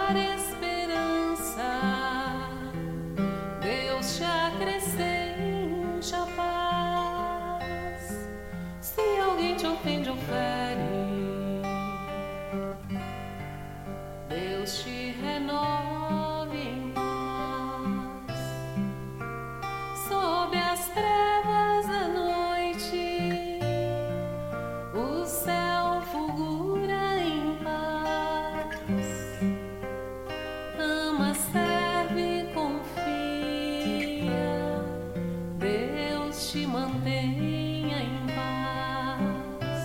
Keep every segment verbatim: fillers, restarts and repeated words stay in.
dar esperança, Deus te acrescente a paz. Se alguém te ofende ou fere, Deus te renove em paz. Sob as trevas da noite, o céu fulgura em paz. Ama, serve, confia, Deus te mantenha em paz.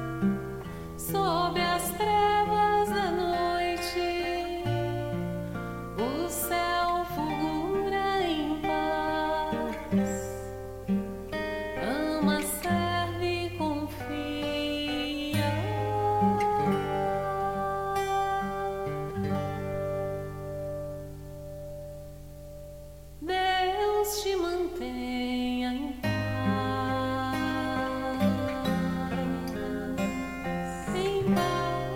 Sob as trevas da noite, o céu fulgura em paz. Ama, serve, confia. Deus te mantenha em paz, em paz.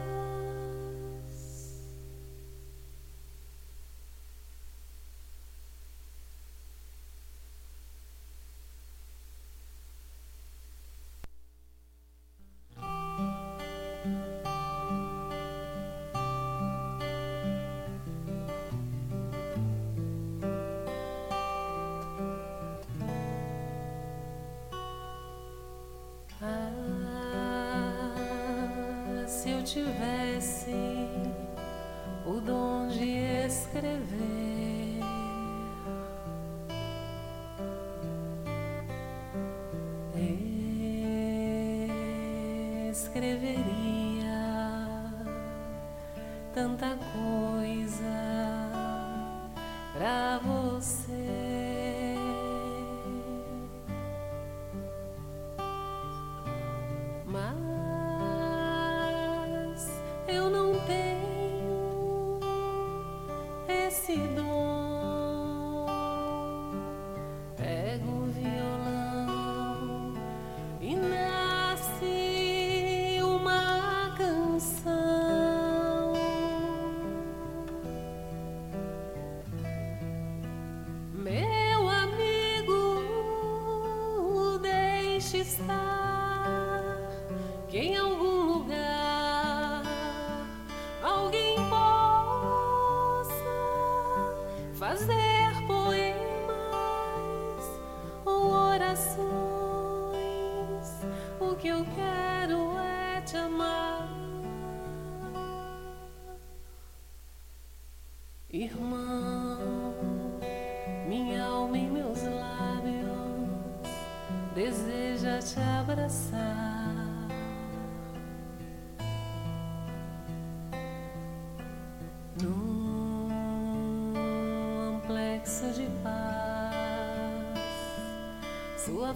Ah, se eu tivesse o dom de escrever, escreveria tanta coisa pra você. Mas eu não tenho esse dom. Pego o violão e nasce uma canção. Meu amigo, deixe estar, que em algum lugar alguém possa fazer poemas ou orações. O que eu quero é te amar, irmão. Minha alma e meus lábios deseja te abraçar. Num amplexo de paz, sua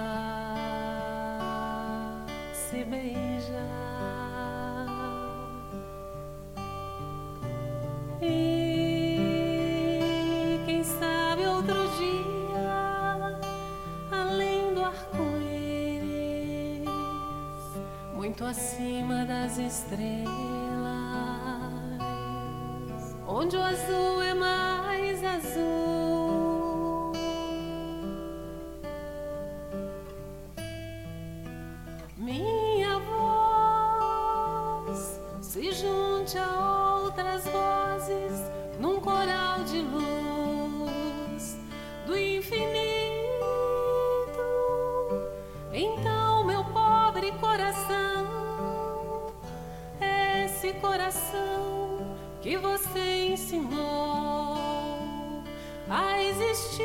face beijar. E quem sabe outro dia, além do arco-íris, muito acima das estrelas, onde o azul é mais azul, minha voz se junte a outras vozes num coral de luz do infinito. Então, meu pobre coração, esse coração que você ensinou a existir,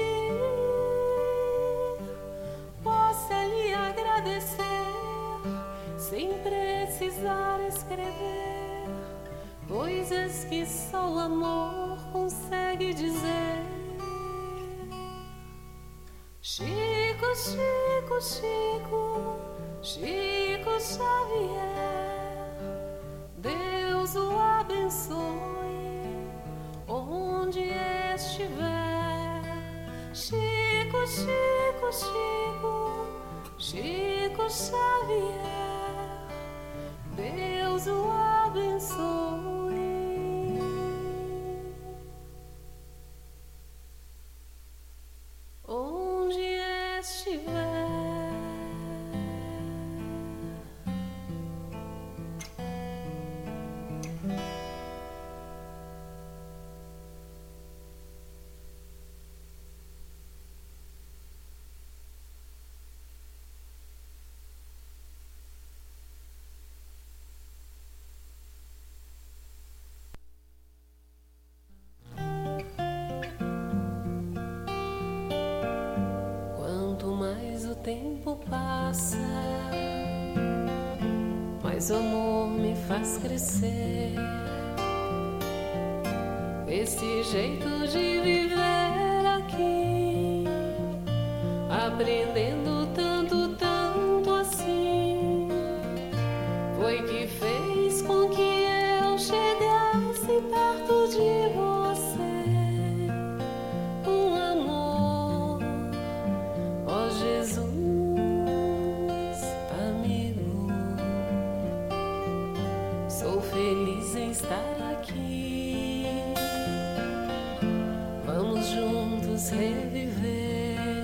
possa lhe agradecer sem precisar escrever coisas que só o amor consegue dizer. Chico, Chico, Chico, Chico Xavier, Deus o abençoe onde estiver. Chico, Chico, Chico, Chico Xavier, Deus o abençoe. passa, mas o amor me faz crescer. Esse jeito de viver aqui, aprendendo tanto, tanto assim, foi que fez com que eu chegasse perto de você. Um amor, ó Jesus, amigo, sou feliz em estar aqui. Vamos juntos reviver.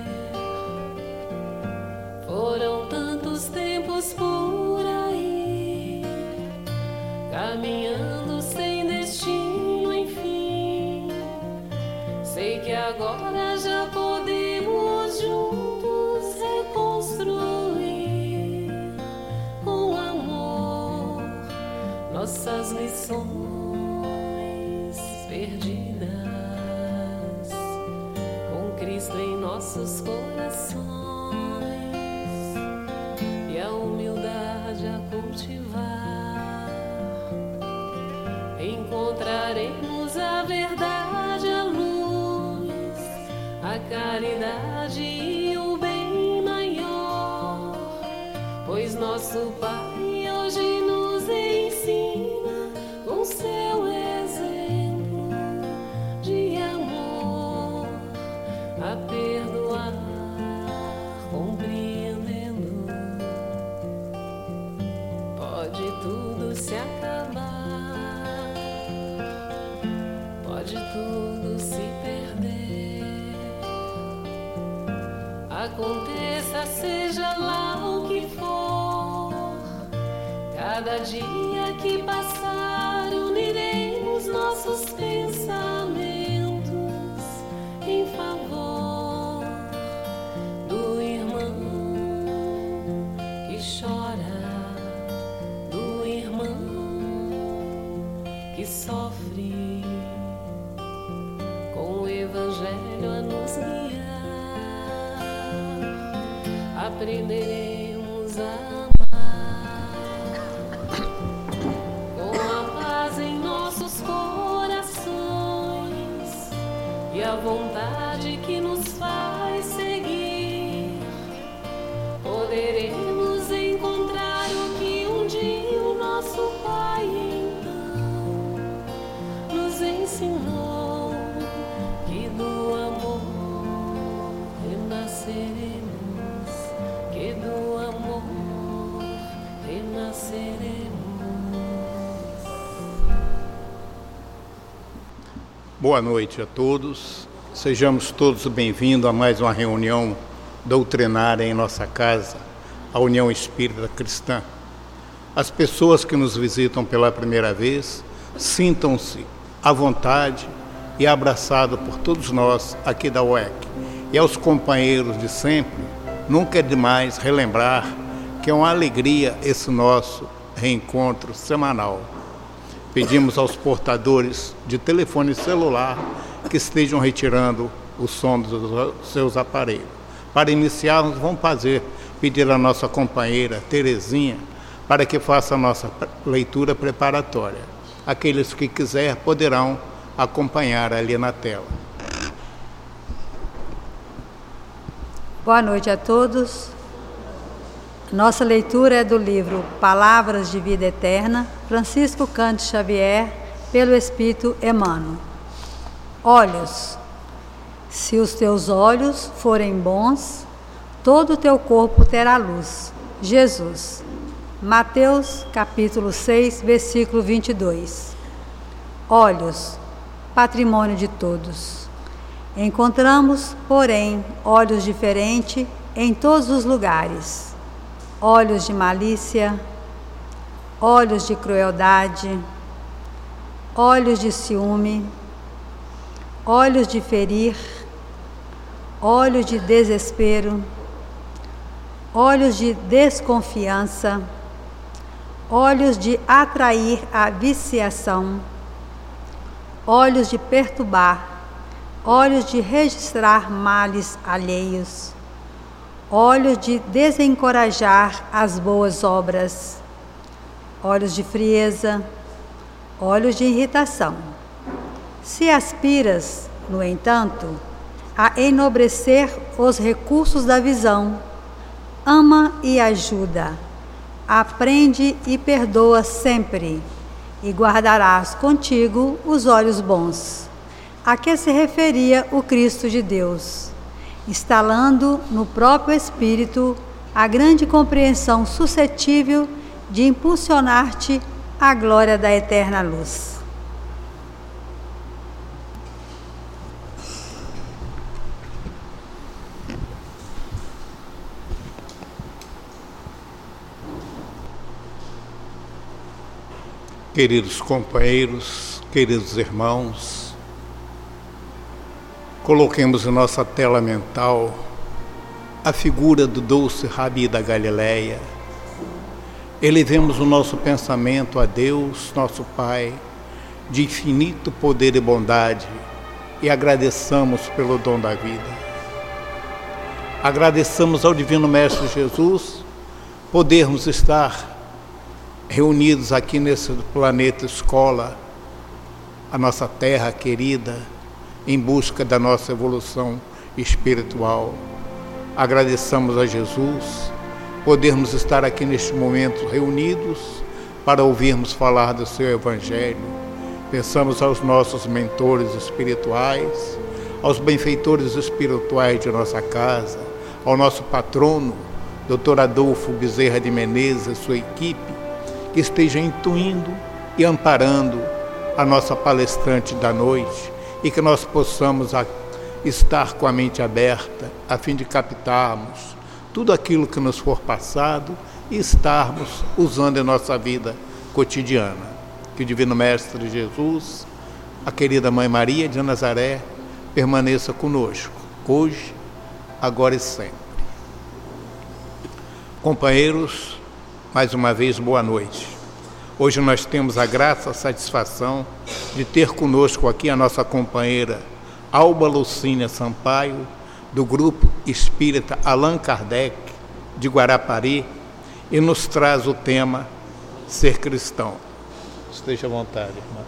Foram tantos tempos por aí, caminhando sem destino, enfim. Sei que agora já podemos juntos reconstruir com amor nossas lições perdidas, com Cristo em nossos corações e a humildade a cultivar. Encontraremos a verdade, a luz, a caridade e o bem maior, pois nosso Pai hoje nos ensina com seu exemplo de amor a perdoar, compreendendo. Pode tudo se acabar, pode tudo se perder, aconteça seja lá o que for. Cada dia que passar uniremos nossos pensamentos em favor do irmão que chora, do irmão que sofre, com o Evangelho a nos guiar. Aprenderemos a e a vontade que nos faz seguir. Poderemos encontrar o que um dia o nosso Pai então nos ensinou, que do amor renasceremos, que do amor renasceremos. Boa noite a todos, sejamos todos bem-vindos a mais uma reunião doutrinária em nossa casa, a União Espírita Cristã. As pessoas que nos visitam pela primeira vez, sintam-se à vontade e abraçados por todos nós aqui da U E C. E aos companheiros de sempre, nunca é demais relembrar que é uma alegria esse nosso reencontro semanal. Pedimos aos portadores de telefone celular que estejam retirando o som dos seus aparelhos. Para iniciarmos, vamos fazer, pedir à nossa companheira Terezinha para que faça a nossa leitura preparatória. Aqueles que quiser poderão acompanhar ali na tela. Boa noite a todos. Nossa leitura é do livro Palavras de Vida Eterna, Francisco Cândido Xavier, pelo Espírito Emmanuel. Olhos. Se os teus olhos forem bons, todo o teu corpo terá luz. Jesus. Mateus, capítulo seis, versículo vinte e dois. Olhos, patrimônio de todos. Encontramos, porém, olhos diferentes em todos os lugares. Olhos de malícia, olhos de crueldade, olhos de ciúme, olhos de ferir, olhos de desespero, olhos de desconfiança, olhos de atrair a viciação, olhos de perturbar, olhos de registrar males alheios, olhos de desencorajar as boas obras, olhos de frieza, olhos de irritação. Se aspiras, no entanto, a enobrecer os recursos da visão, ama e ajuda, aprende e perdoa sempre, e guardarás contigo os olhos bons, a que se referia o Cristo de Deus, instalando no próprio Espírito a grande compreensão suscetível de impulsionar-te à glória da eterna luz. Queridos companheiros, queridos irmãos, coloquemos em nossa tela mental a figura do doce Rabi da Galileia. Elevemos o nosso pensamento a Deus, nosso Pai, de infinito poder e bondade, e agradeçamos pelo dom da vida. Agradeçamos ao Divino Mestre Jesus podermos estar reunidos aqui nesse planeta escola, a nossa terra querida, em busca da nossa evolução espiritual. Agradeçamos a Jesus podermos estar aqui neste momento reunidos para ouvirmos falar do seu Evangelho. Pensamos aos nossos mentores espirituais, aos benfeitores espirituais de nossa casa, ao nosso patrono, doutor Adolfo Bezerra de Menezes e sua equipe, que esteja intuindo e amparando a nossa palestrante da noite, e que nós possamos estar com a mente aberta a fim de captarmos tudo aquilo que nos for passado e estarmos usando em nossa vida cotidiana. Que o Divino Mestre Jesus, a querida Mãe Maria de Nazaré, permaneça conosco, hoje, agora e sempre. Companheiros, mais uma vez, boa noite. Hoje nós temos a graça, a satisfação de ter conosco aqui a nossa companheira Alba Lucínia Sampaio, do Grupo Espírita Allan Kardec, de Guarapari, e nos traz o tema Ser Cristão. Esteja à vontade, irmã.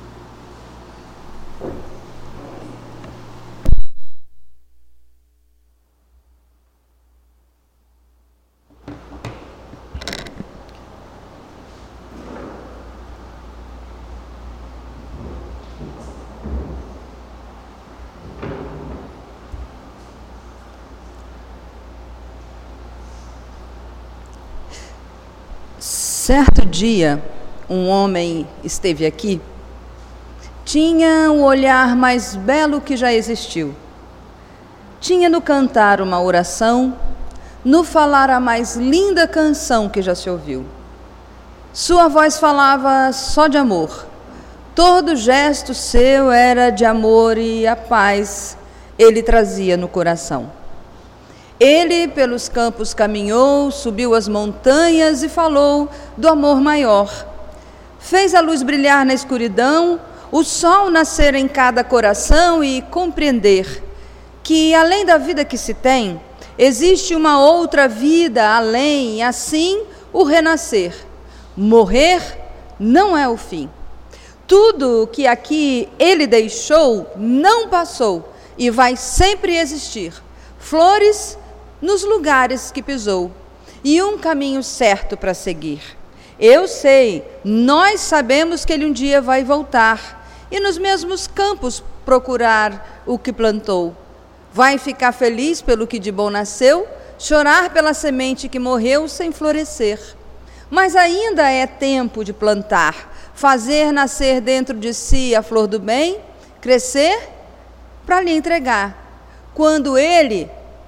Certo dia, um homem esteve aqui, tinha o olhar mais belo que já existiu. Tinha no cantar uma oração, no falar a mais linda canção que já se ouviu. Sua voz falava só de amor, todo gesto seu era de amor e a paz ele trazia no coração. Ele pelos campos caminhou, subiu as montanhas e falou do amor maior. Fez a luz brilhar na escuridão, o sol nascer em cada coração e compreender que, além da vida que se tem, existe uma outra vida além, e assim o renascer. Morrer não é o fim. Tudo que aqui ele deixou não passou e vai sempre existir. Flores nos lugares que pisou, e um caminho certo para seguir. Eu sei, nós sabemos que ele um dia vai voltar, e nos mesmos campos procurar o que plantou. Vai ficar feliz pelo que de bom nasceu, chorar pela semente que morreu sem florescer. Mas ainda é tempo de plantar, fazer nascer dentro de si a flor do bem, crescer para lhe entregar, quando ele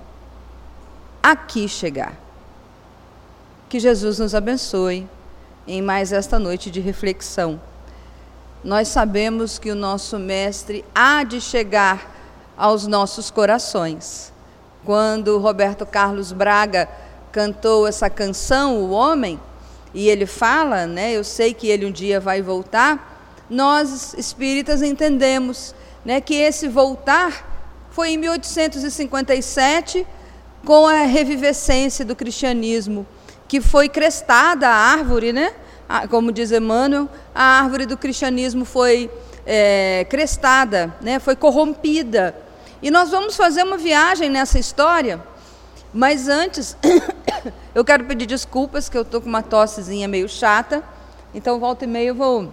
aqui chegar. Que Jesus nos abençoe em mais esta noite de reflexão. Nós sabemos que o nosso Mestre há de chegar aos nossos corações. Quando Roberto Carlos Braga cantou essa canção, O Homem, e ele fala, né, eu sei que ele um dia vai voltar, nós espíritas entendemos, né, que esse voltar foi em mil oitocentos e cinquenta e sete, com a revivescência do cristianismo, que foi crestada a árvore, né? Como diz Emmanuel, a árvore do cristianismo foi é, crestada, né? Foi corrompida. E nós vamos fazer uma viagem nessa história, mas antes, eu quero pedir desculpas, que eu estou com uma tossezinha meio chata, então volta e meia eu vou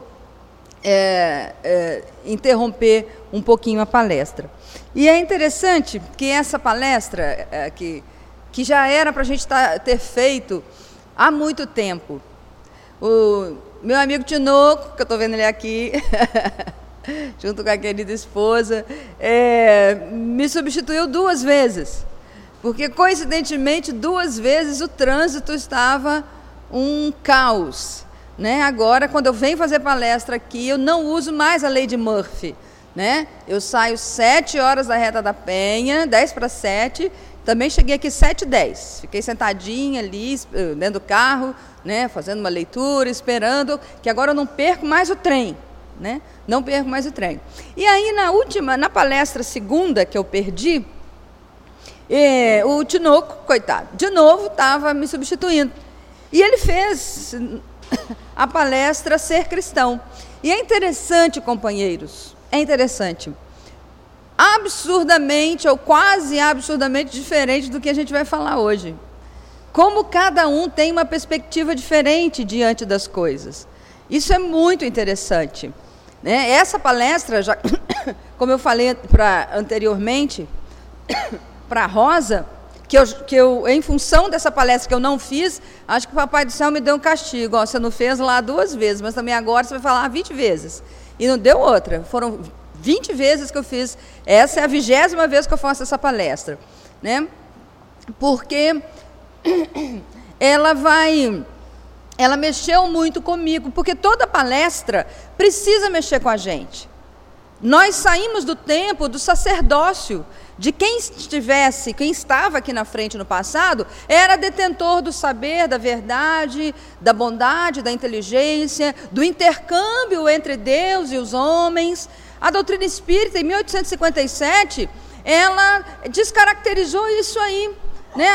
é, é, interromper um pouquinho a palestra. E é interessante que essa palestra, é, que, que já era para a gente tá, ter feito há muito tempo, o meu amigo Tinoco, que eu estou vendo ele aqui, junto com a querida esposa, é, me substituiu duas vezes, porque coincidentemente duas vezes o trânsito estava um caos, né? Agora, quando eu venho fazer palestra aqui, eu não uso mais a lei de Murphy, né? Eu saio sete horas da Reta da Penha, dez para sete, também cheguei aqui sete e dez, fiquei sentadinha ali dentro do carro, né, fazendo uma leitura, esperando, que agora eu não perco mais o trem, né? Não perco mais o trem. E aí, na última, na palestra segunda que eu perdi, eh, o Tinoco, coitado, de novo estava me substituindo. E ele fez a palestra Ser Cristão. E é interessante, companheiros, é interessante. Absurdamente, ou quase absurdamente diferente do que a gente vai falar hoje. Como cada um tem uma perspectiva diferente diante das coisas. Isso é muito interessante, né? Essa palestra, já, como eu falei pra, anteriormente, para a Rosa, que eu, que eu, em função dessa palestra que eu não fiz, acho que o Papai do Céu me deu um castigo. Ó, você não fez lá duas vezes, mas também agora você vai falar vinte vezes. E não deu outra. Foram vinte vezes que eu fiz. Essa é a vigésima vez que eu faço essa palestra, né? Porque ela vai, ela mexeu muito comigo, porque toda palestra precisa mexer com a gente. Nós saímos do tempo do sacerdócio, de quem estivesse, quem estava aqui na frente no passado, era detentor do saber, da verdade, da bondade, da inteligência, do intercâmbio entre Deus e os homens. A doutrina espírita, em mil oitocentos e cinquenta e sete, ela descaracterizou isso aí. Né?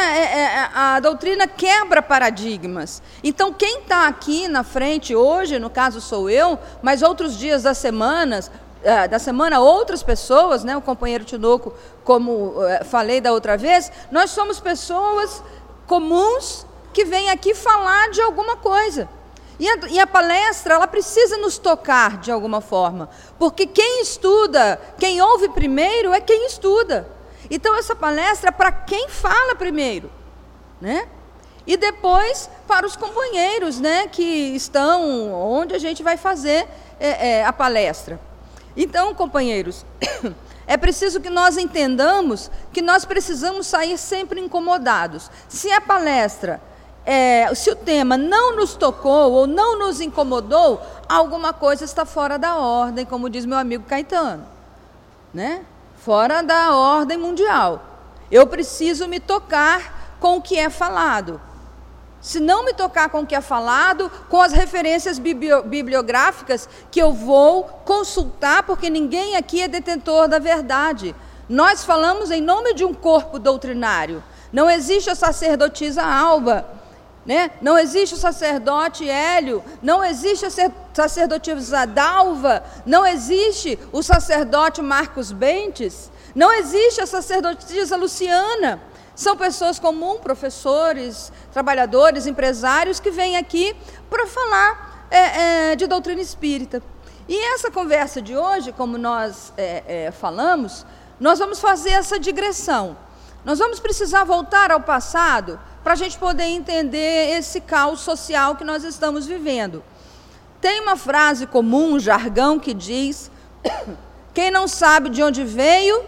A doutrina quebra paradigmas. Então, quem está aqui na frente hoje, no caso sou eu, mas outros dias das semanas, da semana outras pessoas, né? O companheiro Tinoco, como falei da outra vez, nós somos pessoas comuns que vêm aqui falar de alguma coisa. E a, e a palestra, ela precisa nos tocar de alguma forma, porque quem estuda, quem ouve primeiro é quem estuda. Então, essa palestra é para quem fala primeiro, né? E depois para os companheiros, né, que estão onde a gente vai fazer é, é, a palestra. Então, companheiros, é preciso que nós entendamos que nós precisamos sair sempre incomodados. Se a palestra, é, se o tema não nos tocou ou não nos incomodou, alguma coisa está fora da ordem, como diz meu amigo Caetano, né? Fora da ordem mundial. Eu preciso me tocar com o que é falado. Se não me tocar com o que é falado, com as referências bibliográficas que eu vou consultar, porque ninguém aqui é detentor da verdade. Nós falamos em nome de um corpo doutrinário. Não existe a sacerdotisa Alba, né? Não existe o sacerdote Hélio, não existe a sacerdotisa Dalva, não existe o sacerdote Marcos Bentes, não existe a sacerdotisa Luciana. São pessoas comuns, professores, trabalhadores, empresários, que vêm aqui para falar é, é, de doutrina espírita. E essa conversa de hoje, como nós é, é, falamos, nós vamos fazer essa digressão. Nós vamos precisar voltar ao passado para a gente poder entender esse caos social que nós estamos vivendo. Tem uma frase comum, um jargão que diz: quem não sabe de onde veio,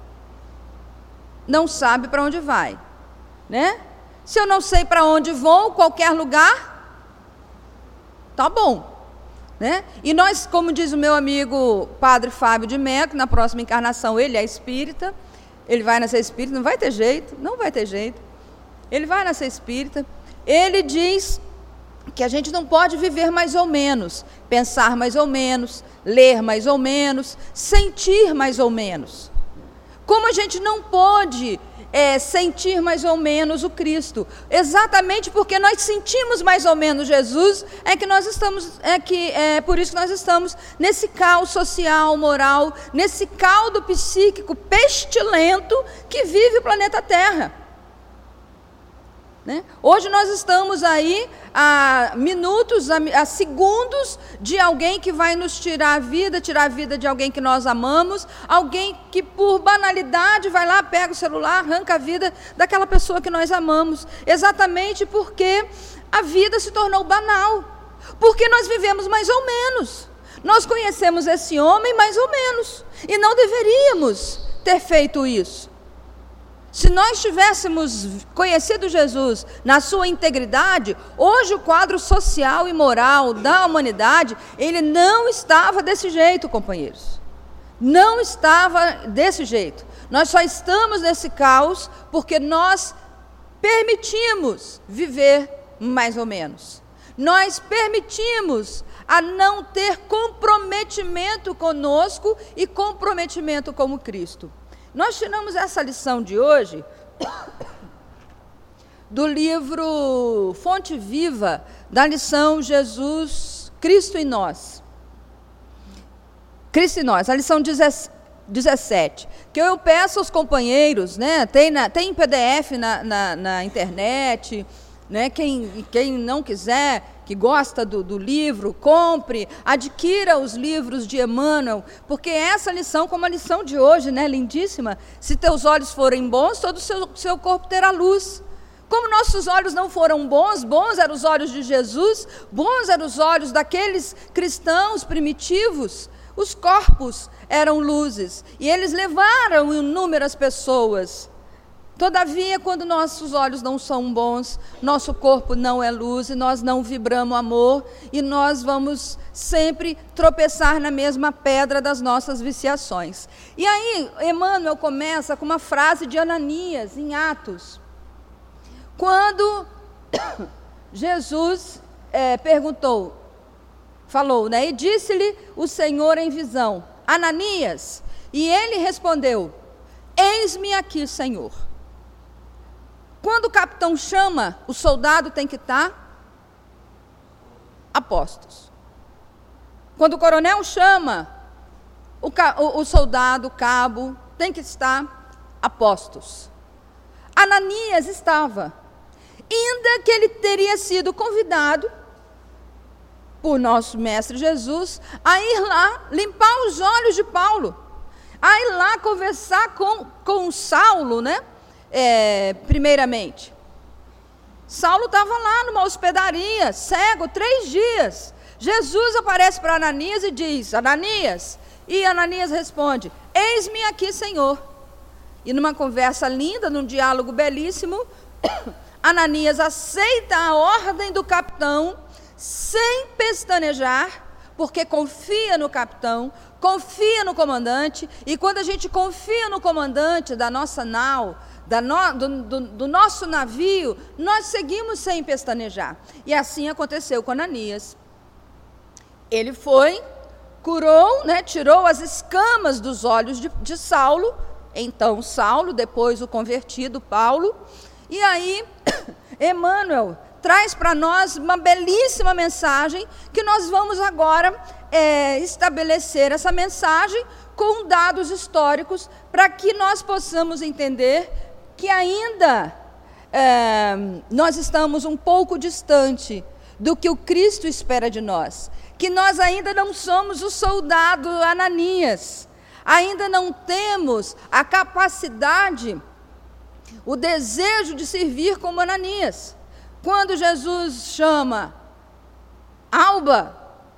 não sabe para onde vai, né? Se eu não sei para onde vou, qualquer lugar, tá bom, né? E nós, como diz o meu amigo Padre Fábio de Mello, na próxima encarnação ele é espírita, ele vai nascer espírita, não vai ter jeito, não vai ter jeito, ele vai nascer espírita. Ele diz que a gente não pode viver mais ou menos, pensar mais ou menos, ler mais ou menos, sentir mais ou menos. Como a gente não pode é, sentir mais ou menos o Cristo. Exatamente porque nós sentimos mais ou menos Jesus, é que nós estamos, é que é por isso que nós estamos nesse caos social, moral, nesse caldo psíquico pestilento que vive o planeta Terra. Né? Hoje nós estamos aí a minutos, a, a segundos de alguém que vai nos tirar a vida, tirar a vida de alguém que nós amamos, alguém que por banalidade vai lá, pega o celular, arranca a vida daquela pessoa que nós amamos, exatamente porque a vida se tornou banal, porque nós vivemos mais ou menos, nós conhecemos esse homem mais ou menos, e não deveríamos ter feito isso. Se nós tivéssemos conhecido Jesus na sua integridade, hoje o quadro social e moral da humanidade, ele não estava desse jeito, companheiros. Não estava desse jeito. Nós só estamos nesse caos porque nós permitimos viver mais ou menos. Nós permitimos a não ter comprometimento conosco e comprometimento com Cristo. Nós tiramos essa lição de hoje do livro Fonte Viva, da lição Jesus, Cristo em Nós. Cristo em Nós, a lição dezessete. Que eu peço aos companheiros, né, tem, na, tem em P D F na, na, na internet, né, quem, quem não quiser, que gosta do, do livro, compre, adquira os livros de Emmanuel, porque essa lição, como a lição de hoje, né, lindíssima, se teus olhos forem bons, todo o seu, seu corpo terá luz. Como nossos olhos não foram bons, bons eram os olhos de Jesus, bons eram os olhos daqueles cristãos primitivos, os corpos eram luzes, e eles levaram inúmeras pessoas. Todavia, quando nossos olhos não são bons, nosso corpo não é luz, e nós não vibramos amor, e nós vamos sempre tropeçar na mesma pedra das nossas viciações. E aí, Emmanuel começa com uma frase de Ananias, em Atos, quando Jesus é, perguntou, falou, né, e disse-lhe o Senhor em visão, Ananias, e ele respondeu, eis-me aqui, Senhor. Quando o capitão chama, o soldado tem que estar a postos. Quando o coronel chama, o, o, o soldado, o cabo, tem que estar a postos. Ananias estava, ainda que ele teria sido convidado por nosso mestre Jesus a ir lá limpar os olhos de Paulo, a ir lá conversar com, com Saulo, né? É, primeiramente, Saulo estava lá numa hospedaria, cego, três dias. Jesus aparece para Ananias e diz, Ananias, e Ananias responde, eis-me aqui, Senhor. E numa conversa linda, num diálogo belíssimo, Ananias aceita a ordem do capitão, sem pestanejar, porque confia no capitão, confia no comandante, e quando a gente confia no comandante da nossa nau, Da no, do, do, do nosso navio, nós seguimos sem pestanejar. E assim aconteceu com Ananias. Ele foi, curou, né, tirou as escamas dos olhos de, de Saulo, então Saulo, depois o convertido Paulo, e aí Emmanuel traz para nós uma belíssima mensagem, que nós vamos agora é, estabelecer essa mensagem com dados históricos, para que nós possamos entender que ainda é, nós estamos um pouco distante do que o Cristo espera de nós, que nós ainda não somos o soldado Ananias, ainda não temos a capacidade, o desejo de servir como Ananias. Quando Jesus chama Alba,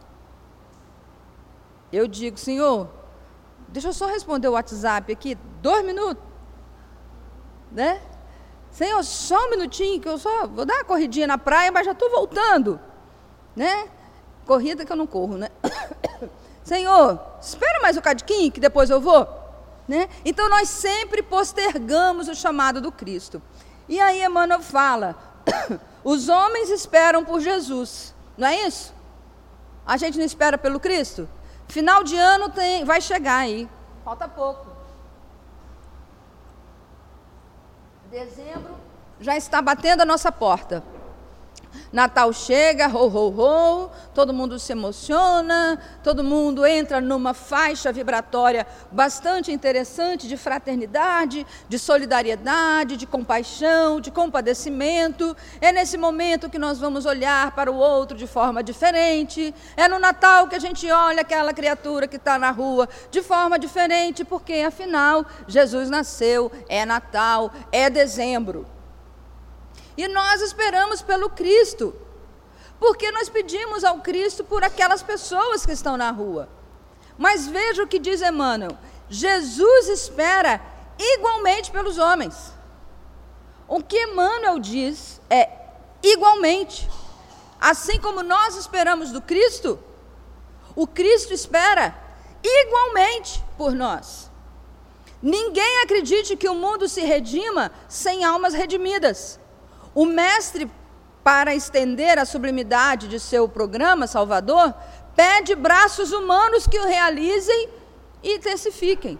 eu digo, Senhor, deixa eu só responder o WhatsApp aqui, dois minutos. Né? Senhor, só um minutinho, que eu só vou dar uma corridinha na praia, mas já estou voltando, né? Corrida que eu não corro, né? Senhor, espera mais um cadinho, que depois eu vou, né? Então nós sempre postergamos o chamado do Cristo. E aí Emmanuel fala, os homens esperam por Jesus, não é isso? A gente não espera pelo Cristo? Final de ano tem, vai chegar aí, falta pouco. Dezembro já está batendo a nossa porta. Natal chega, ho, ho, ho, todo mundo se emociona, todo mundo entra numa faixa vibratória bastante interessante de fraternidade, de solidariedade, de compaixão, de compadecimento. É nesse momento que nós vamos olhar para o outro de forma diferente. É no Natal que a gente olha aquela criatura que está na rua de forma diferente, porque afinal Jesus nasceu, é Natal, é dezembro. E nós esperamos pelo Cristo, porque nós pedimos ao Cristo por aquelas pessoas que estão na rua. Mas veja o que diz Emmanuel: Jesus espera igualmente pelos homens. O que Emmanuel diz é igualmente. Assim como nós esperamos do Cristo, o Cristo espera igualmente por nós. Ninguém acredite que o mundo se redima sem almas redimidas. O mestre, para estender a sublimidade de seu programa salvador, pede braços humanos que o realizem e intensifiquem.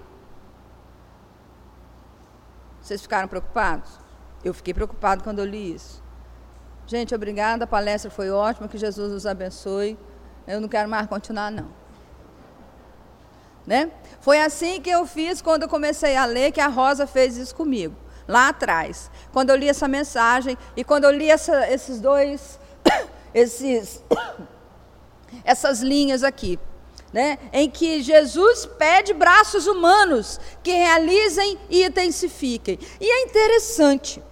Vocês ficaram preocupados? Eu fiquei preocupado quando eu li isso. Gente, obrigada, a palestra foi ótima, que Jesus os abençoe. Eu não quero mais continuar, não. Né? Foi assim que eu fiz quando eu comecei a ler, que a Rosa fez isso comigo. Lá atrás, quando eu li essa mensagem, e quando eu li essa, esses dois, esses, essas linhas aqui, né, em que Jesus pede braços humanos que realizem e intensifiquem. E é interessante,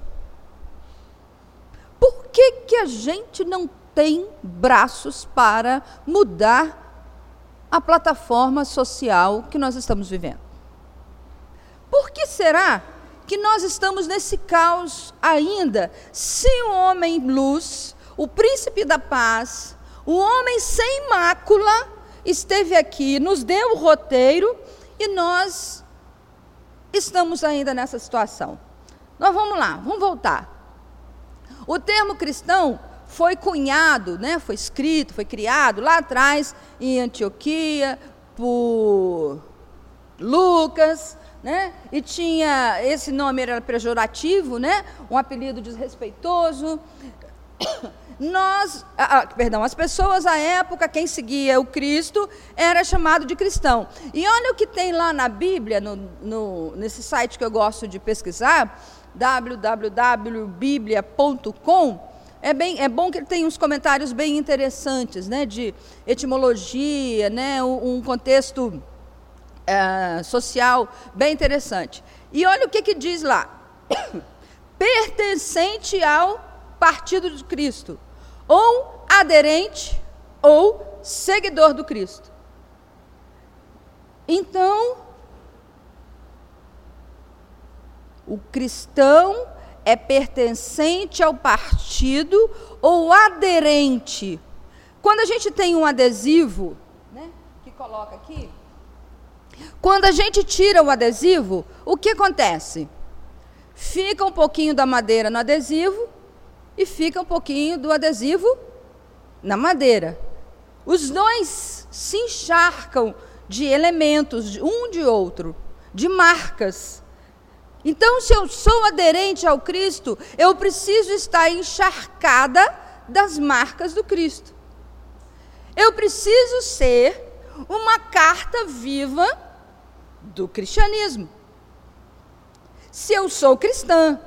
por que que a gente não tem braços para mudar a plataforma social que nós estamos vivendo? Por que será que nós estamos nesse caos ainda, se o homem luz, o príncipe da paz, o homem sem mácula, esteve aqui, nos deu o roteiro, e nós estamos ainda nessa situação? Nós vamos lá, vamos voltar. O termo cristão foi cunhado, né, foi escrito, foi criado lá atrás, em Antioquia, por Lucas, né? E tinha, esse nome era pejorativo, né? Um apelido desrespeitoso. Nós, ah, perdão, as pessoas à época, quem seguia o Cristo, era chamado de cristão. E olha o que tem lá na Bíblia, no, no, nesse site que eu gosto de pesquisar, w w w ponto biblia ponto com. É, bem, é bom que ele tem uns comentários bem interessantes, né? De etimologia, né? Um, um contexto Uh, social bem interessante. E olha o que que diz lá: pertencente ao partido de Cristo, ou aderente, ou seguidor do Cristo. Então, o cristão é pertencente ao partido ou aderente. Quando a gente tem um adesivo, né, que coloca aqui, quando a gente tira o adesivo, o que acontece? Fica um pouquinho da madeira no adesivo e fica um pouquinho do adesivo na madeira. Os dois se encharcam de elementos, um de outro, de marcas. Então, se eu sou aderente ao Cristo, eu preciso estar encharcada das marcas do Cristo. Eu preciso ser uma carta viva do cristianismo. Se eu sou cristã,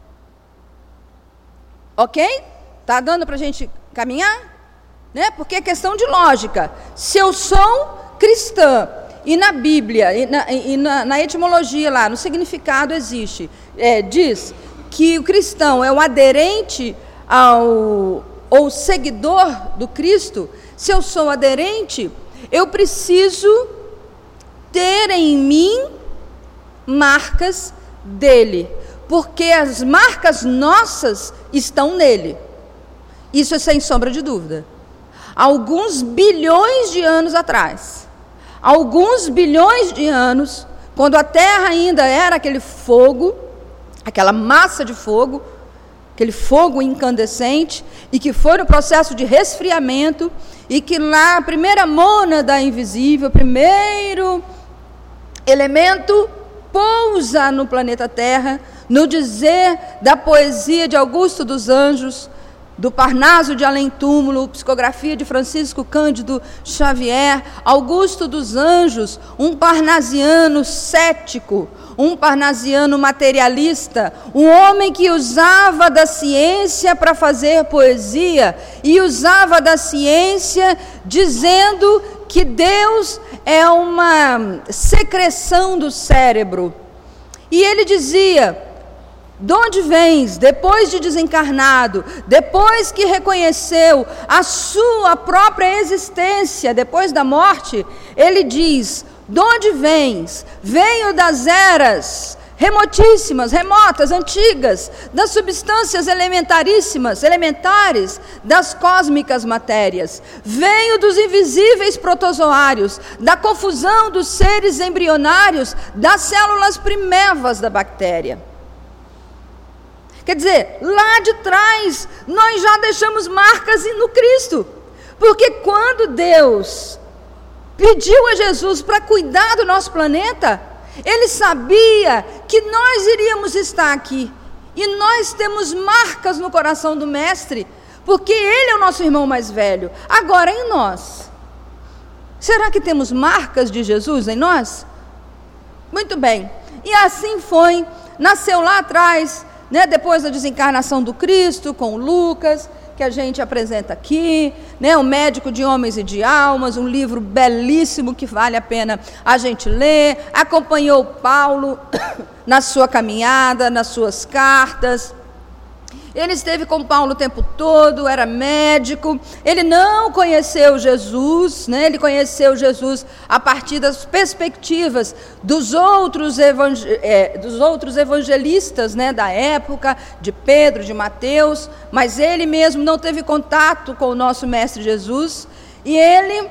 ok? Tá dando para a gente caminhar? Né? Porque é questão de lógica. Se eu sou cristã, e na Bíblia, e na, e na, na etimologia lá, no significado existe, é, diz que o cristão é o aderente ao, ou seguidor do Cristo. Se eu sou aderente, eu preciso ter em mim marcas dele, porque as marcas nossas estão nele. Isso é sem sombra de dúvida. Alguns bilhões de anos atrás, alguns bilhões de anos, quando a Terra ainda era aquele fogo, aquela massa de fogo, aquele fogo incandescente, e que foi no processo de resfriamento, e que lá a primeira mônada invisível, o primeiro elemento pousa no planeta Terra, no dizer da poesia de Augusto dos Anjos, do Parnaso de Além-Túmulo, psicografia de Francisco Cândido Xavier, Augusto dos Anjos, um parnasiano cético, um parnasiano materialista, um homem que usava da ciência para fazer poesia, e usava da ciência dizendo que Deus é uma secreção do cérebro. E ele dizia: de onde vens? Depois de desencarnado, depois que reconheceu a sua própria existência, depois da morte, ele diz: de onde vens? Venho das eras remotíssimas, remotas, antigas, das substâncias elementaríssimas, elementares, das cósmicas matérias. Venho dos invisíveis protozoários, da confusão dos seres embrionários, das células primevas da bactéria. Quer dizer, lá de trás, nós já deixamos marcas no Cristo. Porque quando Deus pediu a Jesus para cuidar do nosso planeta, Ele sabia que nós iríamos estar aqui. E nós temos marcas no coração do Mestre, porque Ele é o nosso irmão mais velho. Agora, em nós, será que temos marcas de Jesus em nós? Muito bem. E assim foi, nasceu lá atrás, né, depois da desencarnação do Cristo, com Lucas, que a gente apresenta aqui, né, o Médico de Homens e de Almas, um livro belíssimo que vale a pena a gente ler. Acompanhou Paulo na sua caminhada, nas suas cartas. Ele esteve com Paulo o tempo todo, era médico. Ele não conheceu Jesus, né? Ele conheceu Jesus a partir das perspectivas dos outros, evangel- é, dos outros evangelistas, né, da época, de Pedro, de Mateus, mas ele mesmo não teve contato com o nosso Mestre Jesus. E ele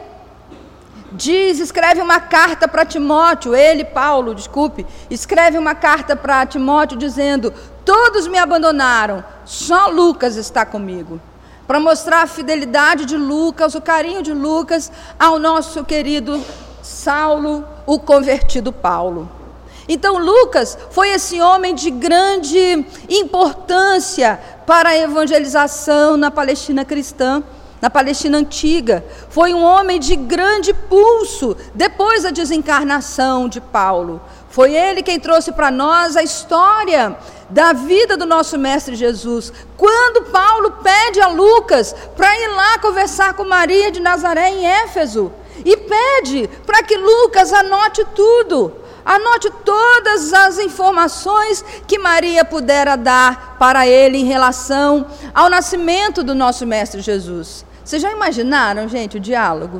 diz, escreve uma carta para Timóteo, ele, Paulo, desculpe, escreve uma carta para Timóteo dizendo: todos me abandonaram, só Lucas está comigo. Para mostrar a fidelidade de Lucas, o carinho de Lucas ao nosso querido Saulo, o convertido Paulo. Então Lucas foi esse homem de grande importância para a evangelização na Palestina cristã, na Palestina antiga. Foi um homem de grande pulso depois da desencarnação de Paulo. Foi ele quem trouxe para nós a história da vida do nosso Mestre Jesus. Quando Paulo pede a Lucas para ir lá conversar com Maria de Nazaré em Éfeso, e pede para que Lucas anote tudo, anote todas as informações que Maria pudera dar para ele em relação ao nascimento do nosso Mestre Jesus. Vocês já imaginaram, gente, o diálogo?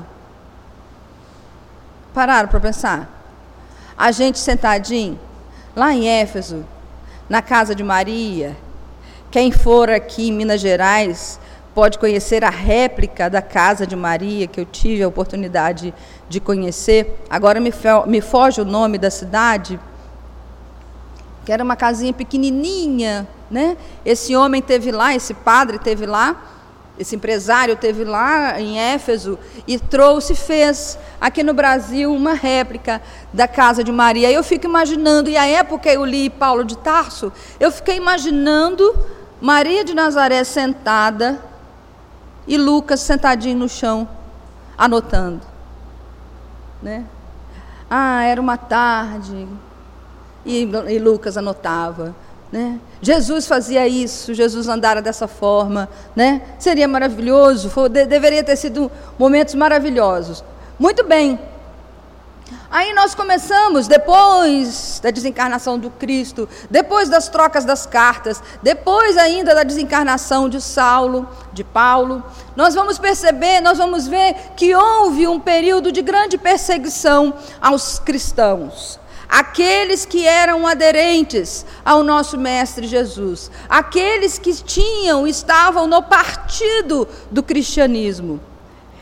Pararam para pensar? A gente sentadinho, lá em Éfeso, na casa de Maria. Quem for aqui em Minas Gerais pode conhecer a réplica da casa de Maria, que eu tive a oportunidade de conhecer. Agora me, me foge o nome da cidade, que era uma casinha pequenininha, né? Esse homem teve lá, esse padre teve lá, esse empresário teve lá em Éfeso e trouxe, fez aqui no Brasil uma réplica da casa de Maria. Eu fico imaginando, e a época eu li Paulo de Tarso, eu fiquei imaginando Maria de Nazaré sentada e Lucas sentadinho no chão, anotando, né? Ah, era uma tarde, e, e Lucas anotava, né? Jesus fazia isso, Jesus andara dessa forma, né? Seria maravilhoso, foi, de, deveria ter sido momentos maravilhosos. Muito bem. Aí nós começamos, depois da desencarnação do Cristo, depois das trocas das cartas, depois ainda da desencarnação de Saulo, de Paulo, nós vamos perceber, nós vamos ver que houve um período de grande perseguição aos cristãos. Aqueles que eram aderentes ao nosso Mestre Jesus, aqueles que tinham, estavam no partido do cristianismo.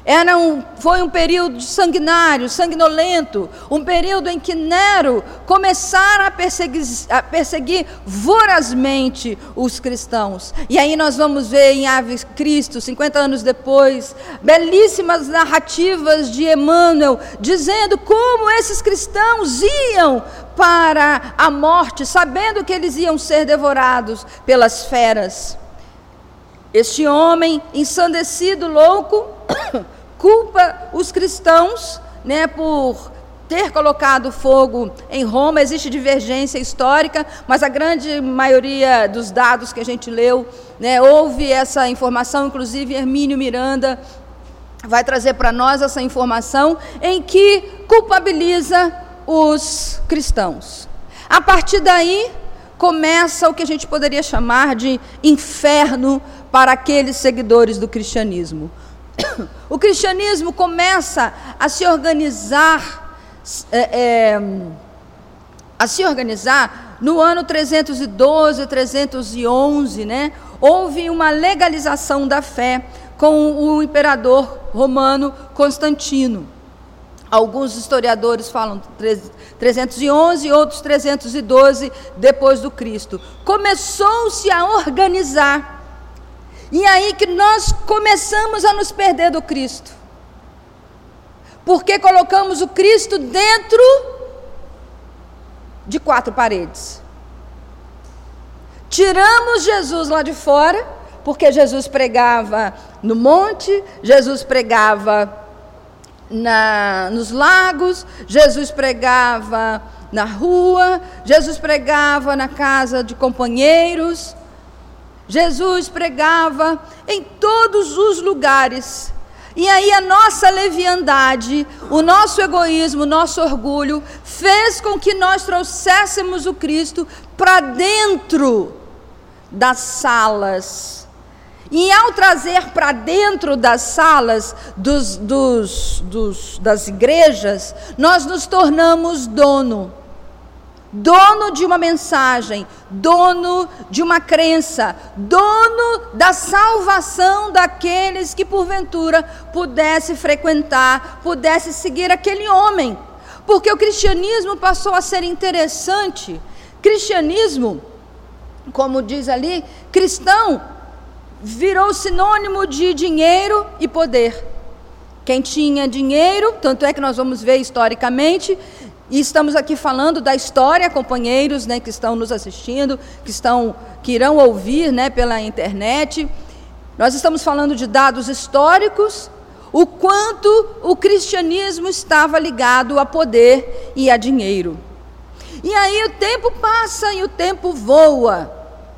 Era um, foi um período sanguinário, sanguinolento, um período em que Nero começara a perseguir, a perseguir vorazmente os cristãos. E aí nós vamos ver em Ave Cristo, cinquenta anos depois, belíssimas narrativas de Emmanuel, dizendo como esses cristãos iam para a morte, sabendo que eles iam ser devorados pelas feras. Este homem ensandecido, louco, culpa os cristãos, né, por ter colocado fogo em Roma. Existe divergência histórica, mas a grande maioria dos dados que a gente leu, né, houve essa informação, inclusive Hermínio Miranda vai trazer para nós essa informação, em que culpabiliza os cristãos. A partir daí, começa o que a gente poderia chamar de inferno para aqueles seguidores do cristianismo. O cristianismo começa a se organizar, é, é, a se organizar no ano trezentos e doze, trezentos e onze, né? Houve uma legalização da fé com o imperador romano Constantino. Alguns historiadores falam trezentos e onze, outros trezentos e doze depois do Cristo. Começou-se a organizar. E aí que nós começamos a nos perder do Cristo. Porque colocamos o Cristo dentro de quatro paredes. Tiramos Jesus lá de fora, porque Jesus pregava no monte, Jesus pregava na, nos lagos, Jesus pregava na rua, Jesus pregava na casa de companheiros, Jesus pregava em todos os lugares. E aí a nossa leviandade, o nosso egoísmo, o nosso orgulho, fez com que nós trouxéssemos o Cristo para dentro das salas. E ao trazer para dentro das salas dos, dos, dos, das igrejas, nós nos tornamos dono. Dono de uma mensagem, dono de uma crença, dono da salvação daqueles que porventura pudesse frequentar, pudesse seguir aquele homem. Porque o cristianismo passou a ser interessante. Cristianismo, como diz ali, cristão, virou sinônimo de dinheiro e poder. Quem tinha dinheiro, tanto é que nós vamos ver historicamente, e estamos aqui falando da história, companheiros, né, que estão nos assistindo, que, estão, que irão ouvir, né, pela internet. Nós estamos falando de dados históricos, o quanto o cristianismo estava ligado a poder e a dinheiro. E aí o tempo passa e o tempo voa.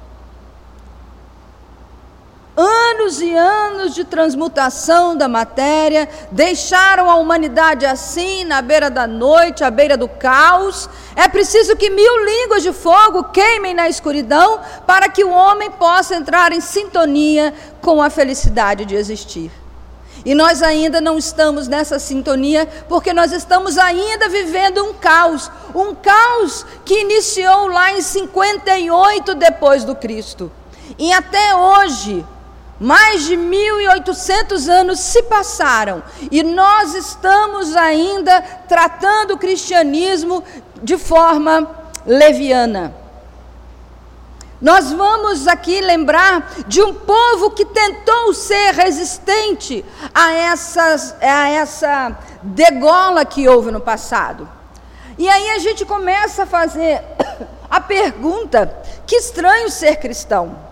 Anos e anos de transmutação da matéria deixaram a humanidade assim, na beira da noite, à beira do caos. É preciso que mil línguas de fogo queimem na escuridão para que o homem possa entrar em sintonia com a felicidade de existir. E nós ainda não estamos nessa sintonia, porque nós estamos ainda vivendo um caos, um caos que iniciou lá em cinquenta e oito depois do Cristo. E até hoje, mais de mil e oitocentos anos se passaram e nós estamos ainda tratando o cristianismo de forma leviana. Nós vamos aqui lembrar de um povo que tentou ser resistente a, essas, a essa degola que houve no passado. E aí a gente começa a fazer a pergunta: que estranho ser cristão.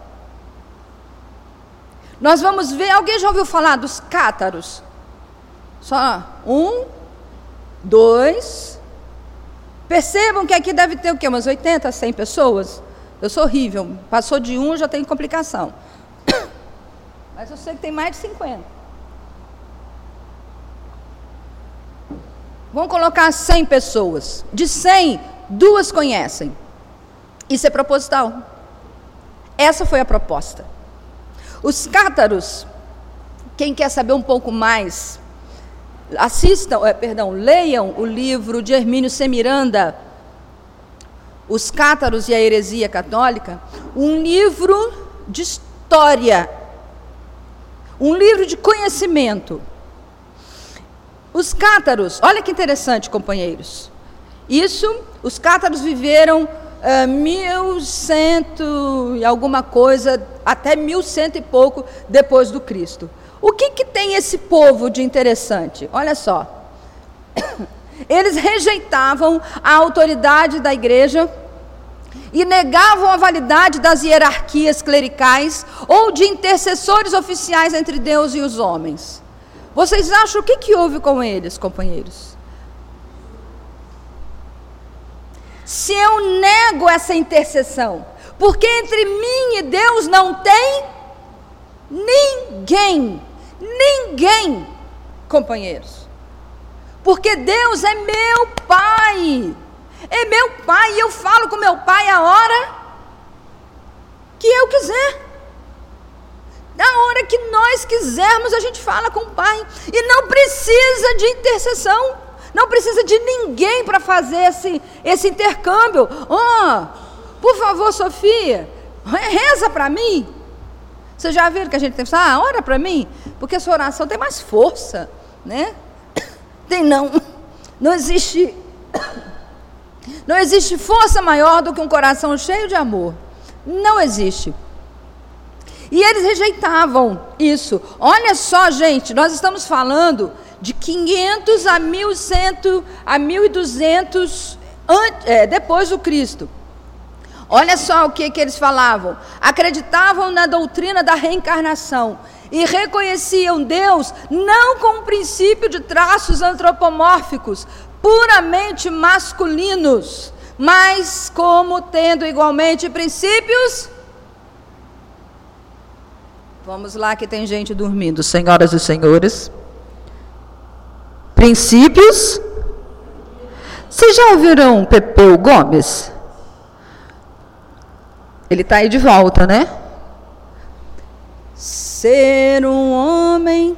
Nós vamos ver, alguém já ouviu falar dos cátaros? Só um, dois. Percebam que aqui deve ter o quê? Umas oitenta, cem pessoas? Eu sou horrível, passou de um, já tem complicação. Mas eu sei que tem mais de cinquenta. Vamos colocar cem pessoas. De cem, duas conhecem. Isso é proposital. Essa foi a proposta. Os cátaros, quem quer saber um pouco mais, assistam, é, perdão, leiam o livro de Hermínio C. Miranda, Os Cátaros e a Heresia Católica, um livro de história, um livro de conhecimento. Os cátaros, olha que interessante, companheiros. Isso, os cátaros viveram uh, mil cento e alguma coisa, até mil cento e pouco depois do Cristo. O que que tem esse povo de interessante? Olha só. Eles rejeitavam a autoridade da igreja e negavam a validade das hierarquias clericais ou de intercessores oficiais entre Deus e os homens. Vocês acham o que que houve com eles, companheiros? Se eu nego essa intercessão, porque entre mim e Deus não tem ninguém, ninguém, companheiros. Porque Deus é meu Pai, é meu Pai, e eu falo com meu Pai a hora que eu quiser. Na hora que nós quisermos, a gente fala com o Pai. E não precisa de intercessão. Não precisa de ninguém para fazer esse, esse intercâmbio. Oh, por favor, Sofia, reza para mim. Vocês já viram que a gente tem que falar, ah, ora para mim? Porque a sua oração tem mais força, né? Tem não. Não existe, não existe força maior do que um coração cheio de amor. Não existe. E eles rejeitavam isso. Olha só, gente, nós estamos falando de quinhentos a mil e cem a mil e duzentos é, depois do Cristo. Olha só o que, que eles falavam. Acreditavam na doutrina da reencarnação e reconheciam Deus não com um princípio de traços antropomórficos, puramente masculinos, mas como tendo igualmente princípios. Vamos lá que tem gente dormindo, senhoras e senhores. Princípios. Vocês já ouviram Pepeu Gomes? Ele está aí de volta, né? Ser um homem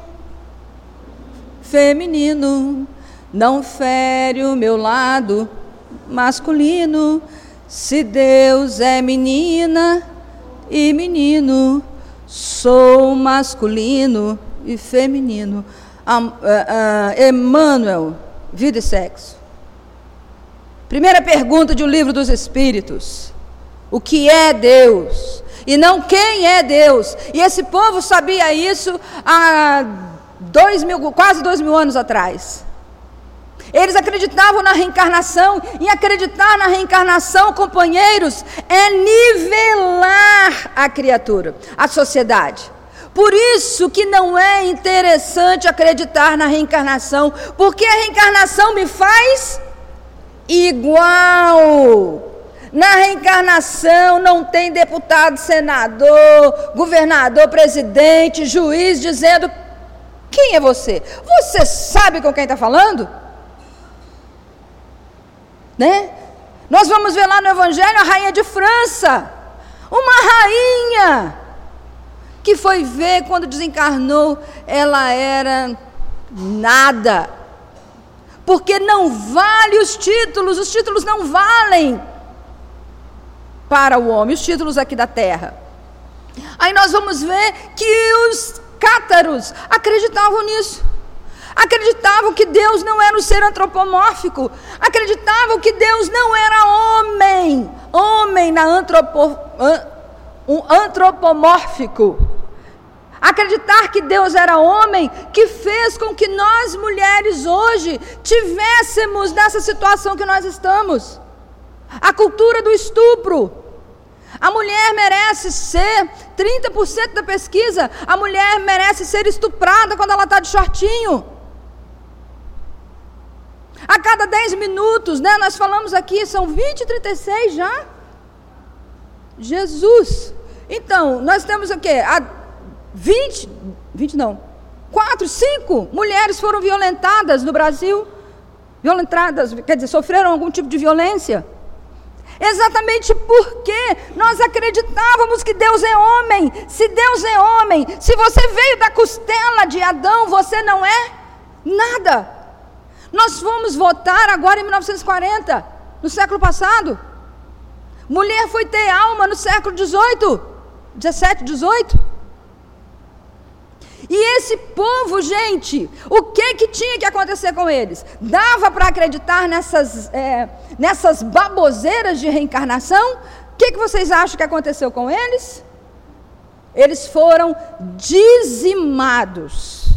feminino não fere o meu lado masculino. Se Deus é menina e menino, sou masculino e feminino. Um, uh, uh, Emmanuel, Vida e Sexo. Primeira pergunta de O Livro dos Espíritos. O que é Deus? E não quem é Deus. E esse povo sabia isso há dois mil, quase dois mil anos atrás. Eles acreditavam na reencarnação. E acreditar na reencarnação, companheiros, é nivelar a criatura, a sociedade. Por isso que não é interessante acreditar na reencarnação, porque a reencarnação me faz igual. Na reencarnação não tem deputado, senador, governador, presidente, juiz dizendo: quem é você? Você sabe com quem está falando? Né? Nós vamos ver lá no Evangelho a rainha de França, uma rainha que foi ver quando desencarnou, ela era nada, porque não vale os títulos, os títulos não valem para o homem, os títulos aqui da terra. Aí nós vamos ver que os cátaros acreditavam nisso, acreditavam que Deus não era um ser antropomórfico, acreditavam que Deus não era homem, homem na antropo, um antropomórfico. Acreditar que Deus era homem, que fez com que nós mulheres hoje tivéssemos nessa situação que nós estamos. A cultura do estupro. A mulher merece ser, trinta por cento da pesquisa, a mulher merece ser estuprada quando ela está de shortinho. A cada dez minutos, né, nós falamos aqui, são vinte, trinta e seis já. Jesus. Então, nós temos o quê? A vinte, vinte não, quatro, cinco mulheres foram violentadas no Brasil. Violentadas, quer dizer, sofreram algum tipo de violência. Exatamente porque nós acreditávamos que Deus é homem. Se Deus é homem, se você veio da costela de Adão, você não é nada. Nós fomos votar agora em mil novecentos e quarenta, no século passado. Mulher foi ter alma no século dezoito, dezessete, dezoito. E esse povo, gente, o que que tinha que acontecer com eles? Dava para acreditar nessas, é, nessas baboseiras de reencarnação? O que que vocês acham que aconteceu com eles? Eles foram dizimados.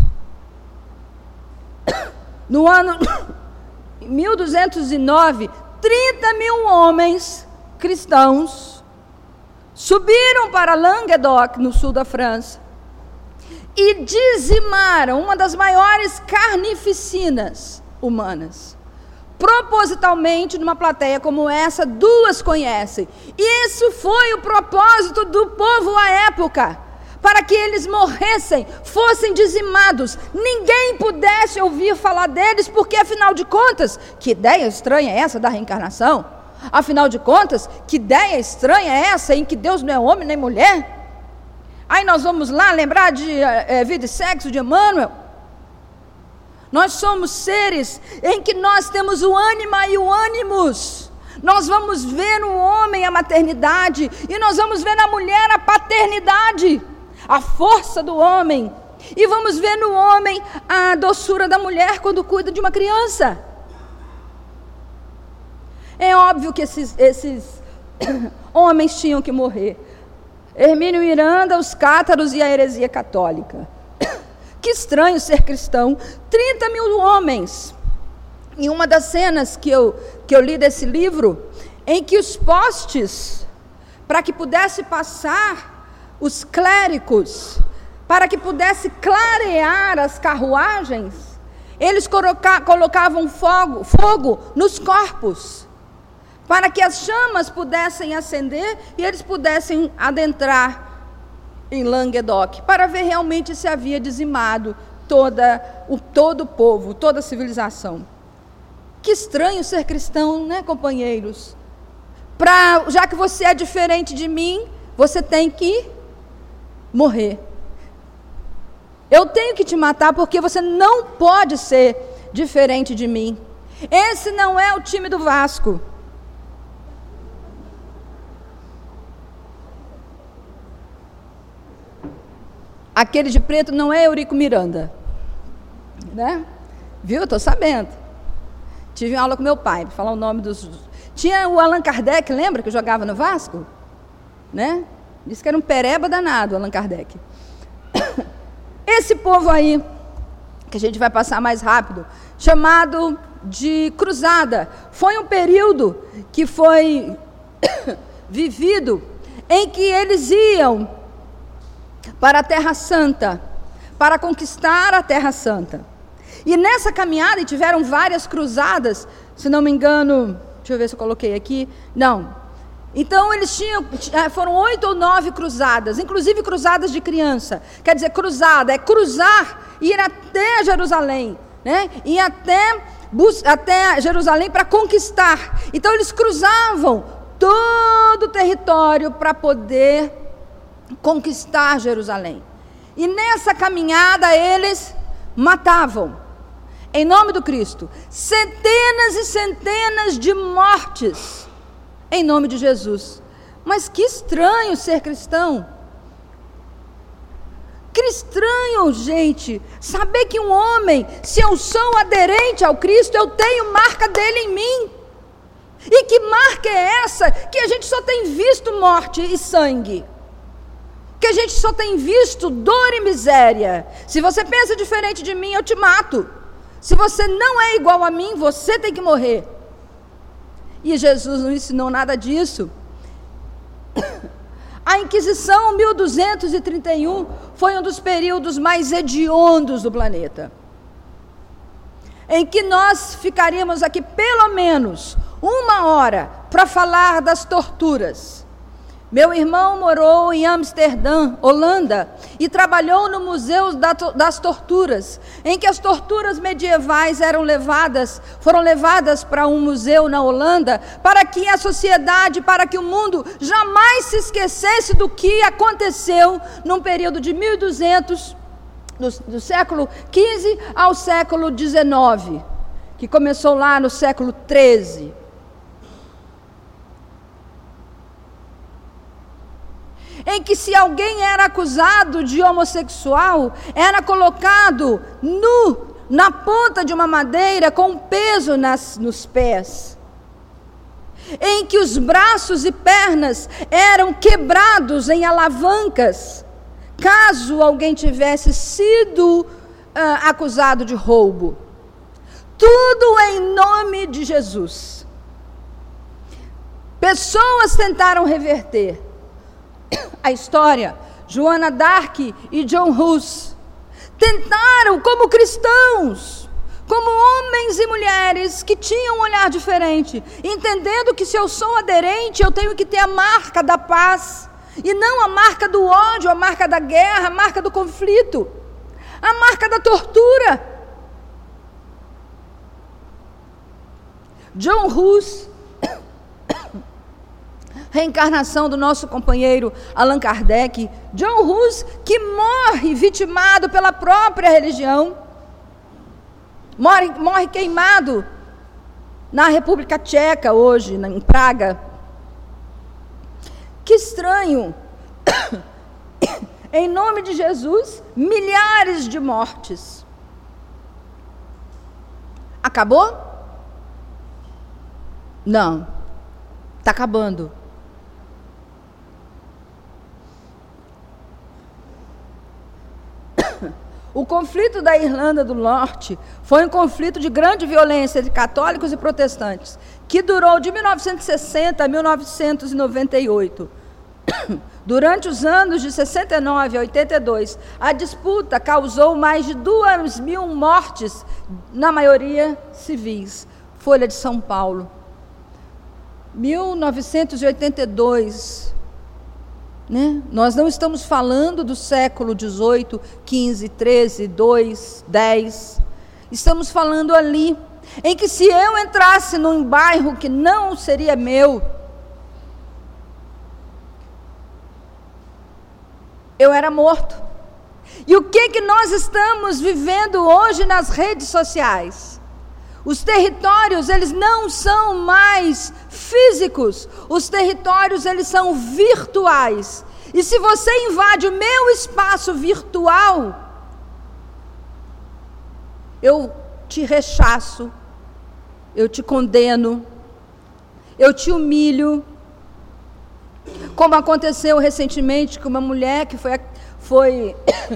No ano mil duzentos e nove, trinta mil homens cristãos subiram para Languedoc, no sul da França, e dizimaram uma das maiores carnificinas humanas. Propositalmente, numa plateia como essa, duas conhecem. E isso foi o propósito do povo à época, para que eles morressem, fossem dizimados, ninguém pudesse ouvir falar deles, porque afinal de contas, que ideia estranha é essa da reencarnação? Afinal de contas, que ideia estranha é essa em que Deus não é homem nem mulher? Aí nós vamos lá lembrar de é, Vida e Sexo de Emmanuel. Nós somos seres em que nós temos o ânima e o ânimos. Nós vamos ver no homem a maternidade e nós vamos ver na mulher a paternidade, a força do homem. E vamos ver no homem a doçura da mulher quando cuida de uma criança. É óbvio que esses, esses homens tinham que morrer. Hermínio Miranda, os cátaros e a heresia católica. Que estranho ser cristão. trinta mil homens. Em uma das cenas que eu, que eu li desse livro, em que os postes, para que pudesse passar os clérigos, para que pudesse clarear as carruagens, eles coloca, colocavam fogo, fogo nos corpos, para que as chamas pudessem acender e eles pudessem adentrar em Languedoc, para ver realmente se havia dizimado toda, o, todo o povo, toda a civilização. Que estranho ser cristão, né, companheiros? Pra, já que você é diferente de mim, você tem que morrer. Eu tenho que te matar porque você não pode ser diferente de mim. Esse não é o time do Vasco. Aquele de preto não é Eurico Miranda, né? Viu? Estou sabendo. Tive aula com meu pai, para falar o nome dos... Tinha o Allan Kardec, lembra que jogava no Vasco? Né? Disse que era um pereba danado, Allan Kardec. Esse povo aí, que a gente vai passar mais rápido, chamado de cruzada, foi um período que foi vivido em que eles iam para a Terra Santa, para conquistar a Terra Santa. E nessa caminhada, e tiveram várias cruzadas, se não me engano, deixa eu ver se eu coloquei aqui, não. Então eles tinham, foram oito ou nove cruzadas, inclusive cruzadas de criança. Quer dizer, cruzada é cruzar, ir até Jerusalém, né? Ir até, até Jerusalém para conquistar. Então eles cruzavam todo o território para poder conquistar Jerusalém. E nessa caminhada eles matavam, em nome do Cristo, centenas e centenas de mortes, em nome de Jesus. Mas que estranho ser cristão. Que estranho, gente, saber que um homem, se eu sou aderente ao Cristo, eu tenho marca dele em mim. E que marca é essa? Que a gente só tem visto morte e sangue, que a gente só tem visto dor e miséria. Se você pensa diferente de mim, eu te mato. Se você não é igual a mim, você tem que morrer. E Jesus não ensinou nada disso. A Inquisição, mil duzentos e trinta e um, foi um dos períodos mais hediondos do planeta, em que nós ficaríamos aqui pelo menos uma hora para falar das torturas. Meu irmão morou em Amsterdã, Holanda, e trabalhou no Museu das Torturas, em que as torturas medievais eram levadas, foram levadas para um museu na Holanda, para que a sociedade, para que o mundo jamais se esquecesse do que aconteceu num período de mil e duzentos, do, do século quinze ao século dezenove, que começou lá no século treze. em que se alguém era acusado de homossexual, era colocado nu, na ponta de uma madeira com peso nas, nos pés, em que os braços e pernas eram quebrados em alavancas, caso alguém tivesse sido uh, acusado de roubo. Tudo em nome de Jesus. Pessoas tentaram reverter a história. Joana d'Arc e John Hus tentaram, como cristãos, como homens e mulheres que tinham um olhar diferente, entendendo que se eu sou aderente, eu tenho que ter a marca da paz, e não a marca do ódio, a marca da guerra, a marca do conflito, a marca da tortura. John Hus, reencarnação do nosso companheiro Allan Kardec. John Hus, que morre vitimado pela própria religião, morre, morre queimado na República Tcheca hoje, em Praga. Que estranho. Em nome de Jesus, milhares de mortes. Acabou? Não, está acabando. O conflito da Irlanda do Norte foi um conflito de grande violência entre católicos e protestantes, que durou de mil novecentos e sessenta a mil novecentos e noventa e oito. Durante os anos de sessenta e nove a oitenta e dois, a disputa causou mais de duas mil mortes, na maioria civis. Folha de São Paulo. mil novecentos e oitenta e dois, né? Nós não estamos falando do século dezoito, quinze, treze, dois, dez. Estamos falando ali, em que se eu entrasse num bairro que não seria meu, eu era morto. E o que que nós estamos vivendo hoje nas redes sociais? Os territórios, eles não são mais físicos, os territórios, eles são virtuais. E se você invade o meu espaço virtual, eu te rechaço, eu te condeno, eu te humilho, como aconteceu recentemente com uma mulher que foi... foi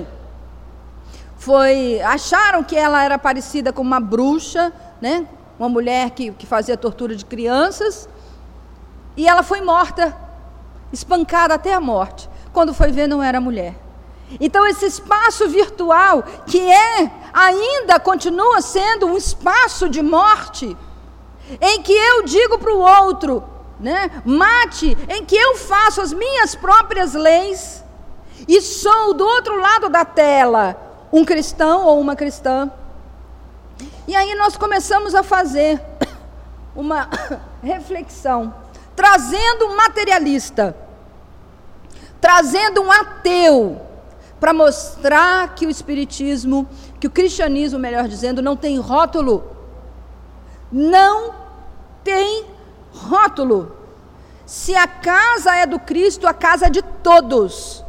Foi, acharam que ela era parecida com uma bruxa, né? Uma mulher que, que fazia tortura de crianças, e ela foi morta, espancada até a morte. Quando foi ver, não era mulher. Então esse espaço virtual, que é, ainda continua sendo um espaço de morte, em que eu digo para o outro, né, mate, em que eu faço as minhas próprias leis, e sou do outro lado da tela um cristão ou uma cristã. E aí nós começamos a fazer uma reflexão, trazendo um materialista, trazendo um ateu, para mostrar que o espiritismo, que o cristianismo, melhor dizendo, não tem rótulo. Não tem rótulo. Se a casa é do Cristo, a casa é de todos.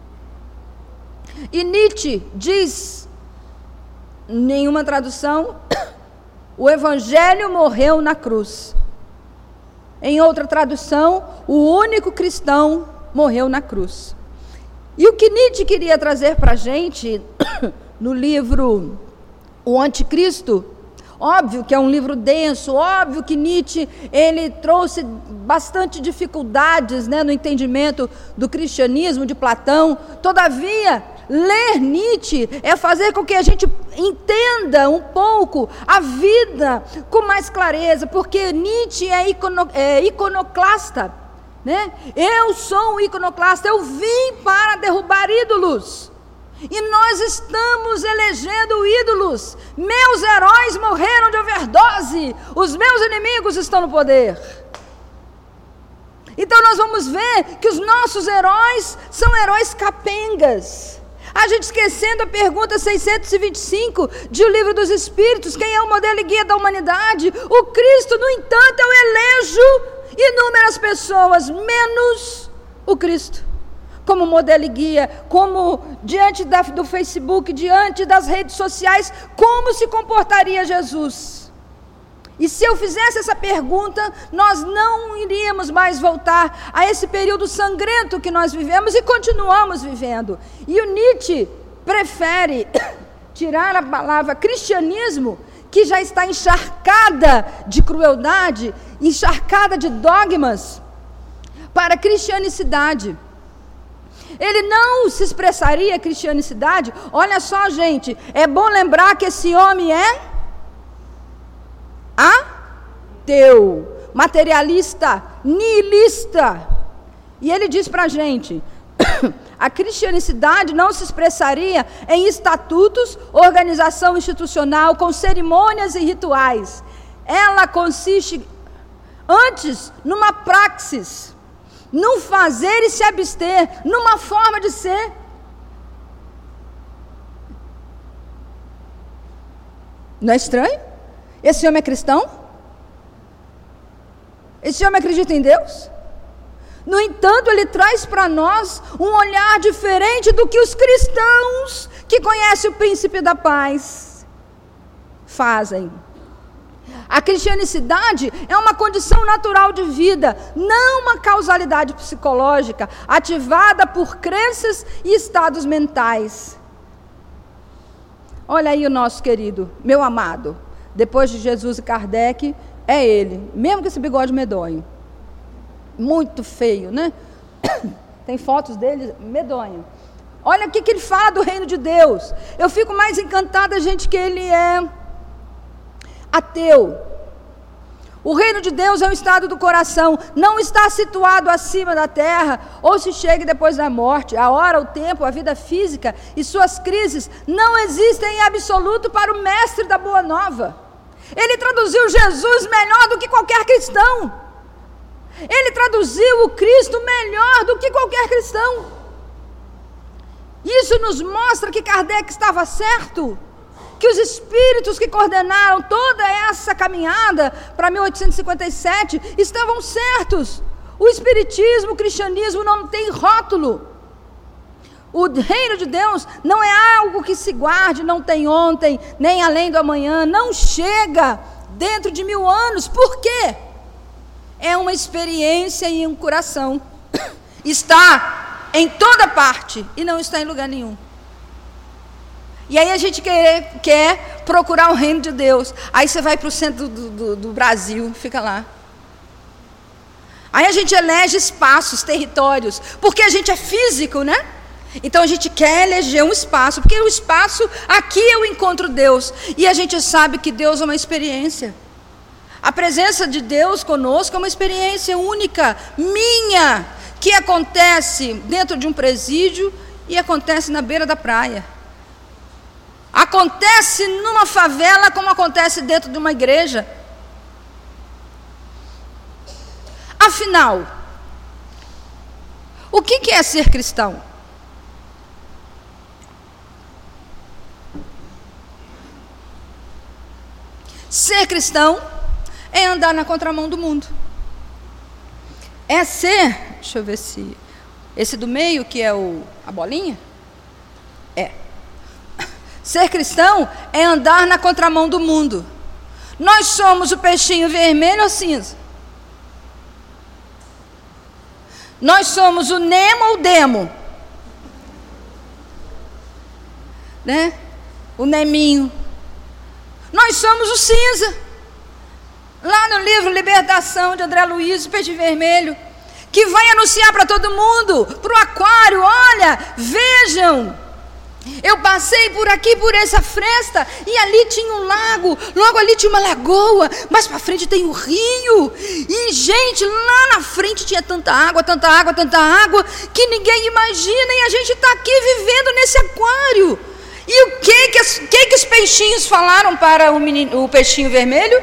E Nietzsche diz, em nenhuma tradução, o evangelho morreu na cruz. Em outra tradução, o único cristão morreu na cruz. E o que Nietzsche queria trazer para a gente, no livro O Anticristo, óbvio que é um livro denso, óbvio que Nietzsche, ele trouxe bastante dificuldades, né, no entendimento do cristianismo, de Platão. Todavia, ler Nietzsche é fazer com que a gente entenda um pouco a vida com mais clareza, porque Nietzsche é, icono, é iconoclasta, né? Eu sou um iconoclasta, eu vim para derrubar ídolos, e nós estamos elegendo ídolos. Meus heróis morreram de overdose, os meus inimigos estão no poder. Então nós vamos ver que os nossos heróis são heróis capengas. A gente esquecendo a pergunta seiscentos e vinte e cinco de O Livro dos Espíritos, quem é o modelo e guia da humanidade? O Cristo. No entanto, eu elejo inúmeras pessoas, menos o Cristo. como modelo e guia, como diante da, do Facebook, diante das redes sociais, como se comportaria Jesus? E se eu fizesse essa pergunta, nós não iríamos mais voltar a esse período sangrento que nós vivemos e continuamos vivendo. E o Nietzsche prefere tirar a palavra cristianismo, que já está encharcada de crueldade, encharcada de dogmas, para cristianicidade. Ele não se expressaria cristianicidade. Olha só, gente, é bom lembrar que esse homem é ateu, materialista, nihilista. E ele diz para a gente, a cristianicidade não se expressaria em estatutos, organização institucional, com cerimônias e rituais. Ela consiste, antes, numa praxis, num fazer e se abster, numa forma de ser. Não é estranho? Esse homem é cristão? Esse homem acredita em Deus? No entanto, ele traz para nós um olhar diferente do que os cristãos que conhecem o príncipe da paz fazem. A cristianicidade é uma condição natural de vida, não uma causalidade psicológica ativada por crenças e estados mentais. Olha aí o nosso querido, meu amado, depois de Jesus e Kardec, é ele, mesmo com esse bigode medonho. Muito feio, né? Tem fotos dele, medonho. Olha o que ele fala do reino de Deus. Eu fico mais encantada, gente, que ele é ateu. O reino de Deus é um estado do coração, não está situado acima da terra, ou se chega depois da morte. A hora, o tempo, a vida física e suas crises não existem em absoluto para o mestre da Boa Nova. Ele traduziu Jesus melhor do que qualquer cristão. Ele traduziu o Cristo melhor do que qualquer cristão. Isso nos mostra que Kardec estava certo, que os espíritos que coordenaram toda essa caminhada para mil oitocentos e cinquenta e sete estavam certos. O espiritismo, o cristianismo não tem rótulo. O reino de Deus não é algo que se guarde, não tem ontem, nem além do amanhã, não chega dentro de mil anos. Por quê? É uma experiência e um coração. Está em toda parte e não está em lugar nenhum. E aí a gente quer, quer procurar o reino de Deus. Aí você vai para o centro do, do, do Brasil, fica lá. Aí a gente elege espaços, territórios, porque a gente é físico, né? Então a gente quer eleger um espaço, porque o espaço, aqui eu encontro Deus. E a gente sabe que Deus é uma experiência. A presença de Deus conosco é uma experiência única, minha, que acontece dentro de um presídio e acontece na beira da praia. Acontece numa favela como acontece dentro de uma igreja. Afinal, o que é ser cristão? Ser cristão é andar na contramão do mundo. É ser, deixa eu ver se, esse do meio que é o, a bolinha? É. Ser cristão é andar na contramão do mundo. Nós somos o peixinho vermelho ou cinza? Nós somos o Nemo ou o Demo? Né? O Neminho. Nós somos o cinza. Lá no livro Libertação, de André Luiz, o peixe vermelho, que vai anunciar para todo mundo, para o aquário, olha, vejam, eu passei por aqui, por essa fresta, e ali tinha um lago, logo ali tinha uma lagoa, mais para frente tem o rio, e gente, lá na frente tinha tanta água, tanta água, tanta água, que ninguém imagina, e a gente está aqui vivendo nesse aquário. E o que que, as, que que os peixinhos falaram para o, menino, o peixinho vermelho?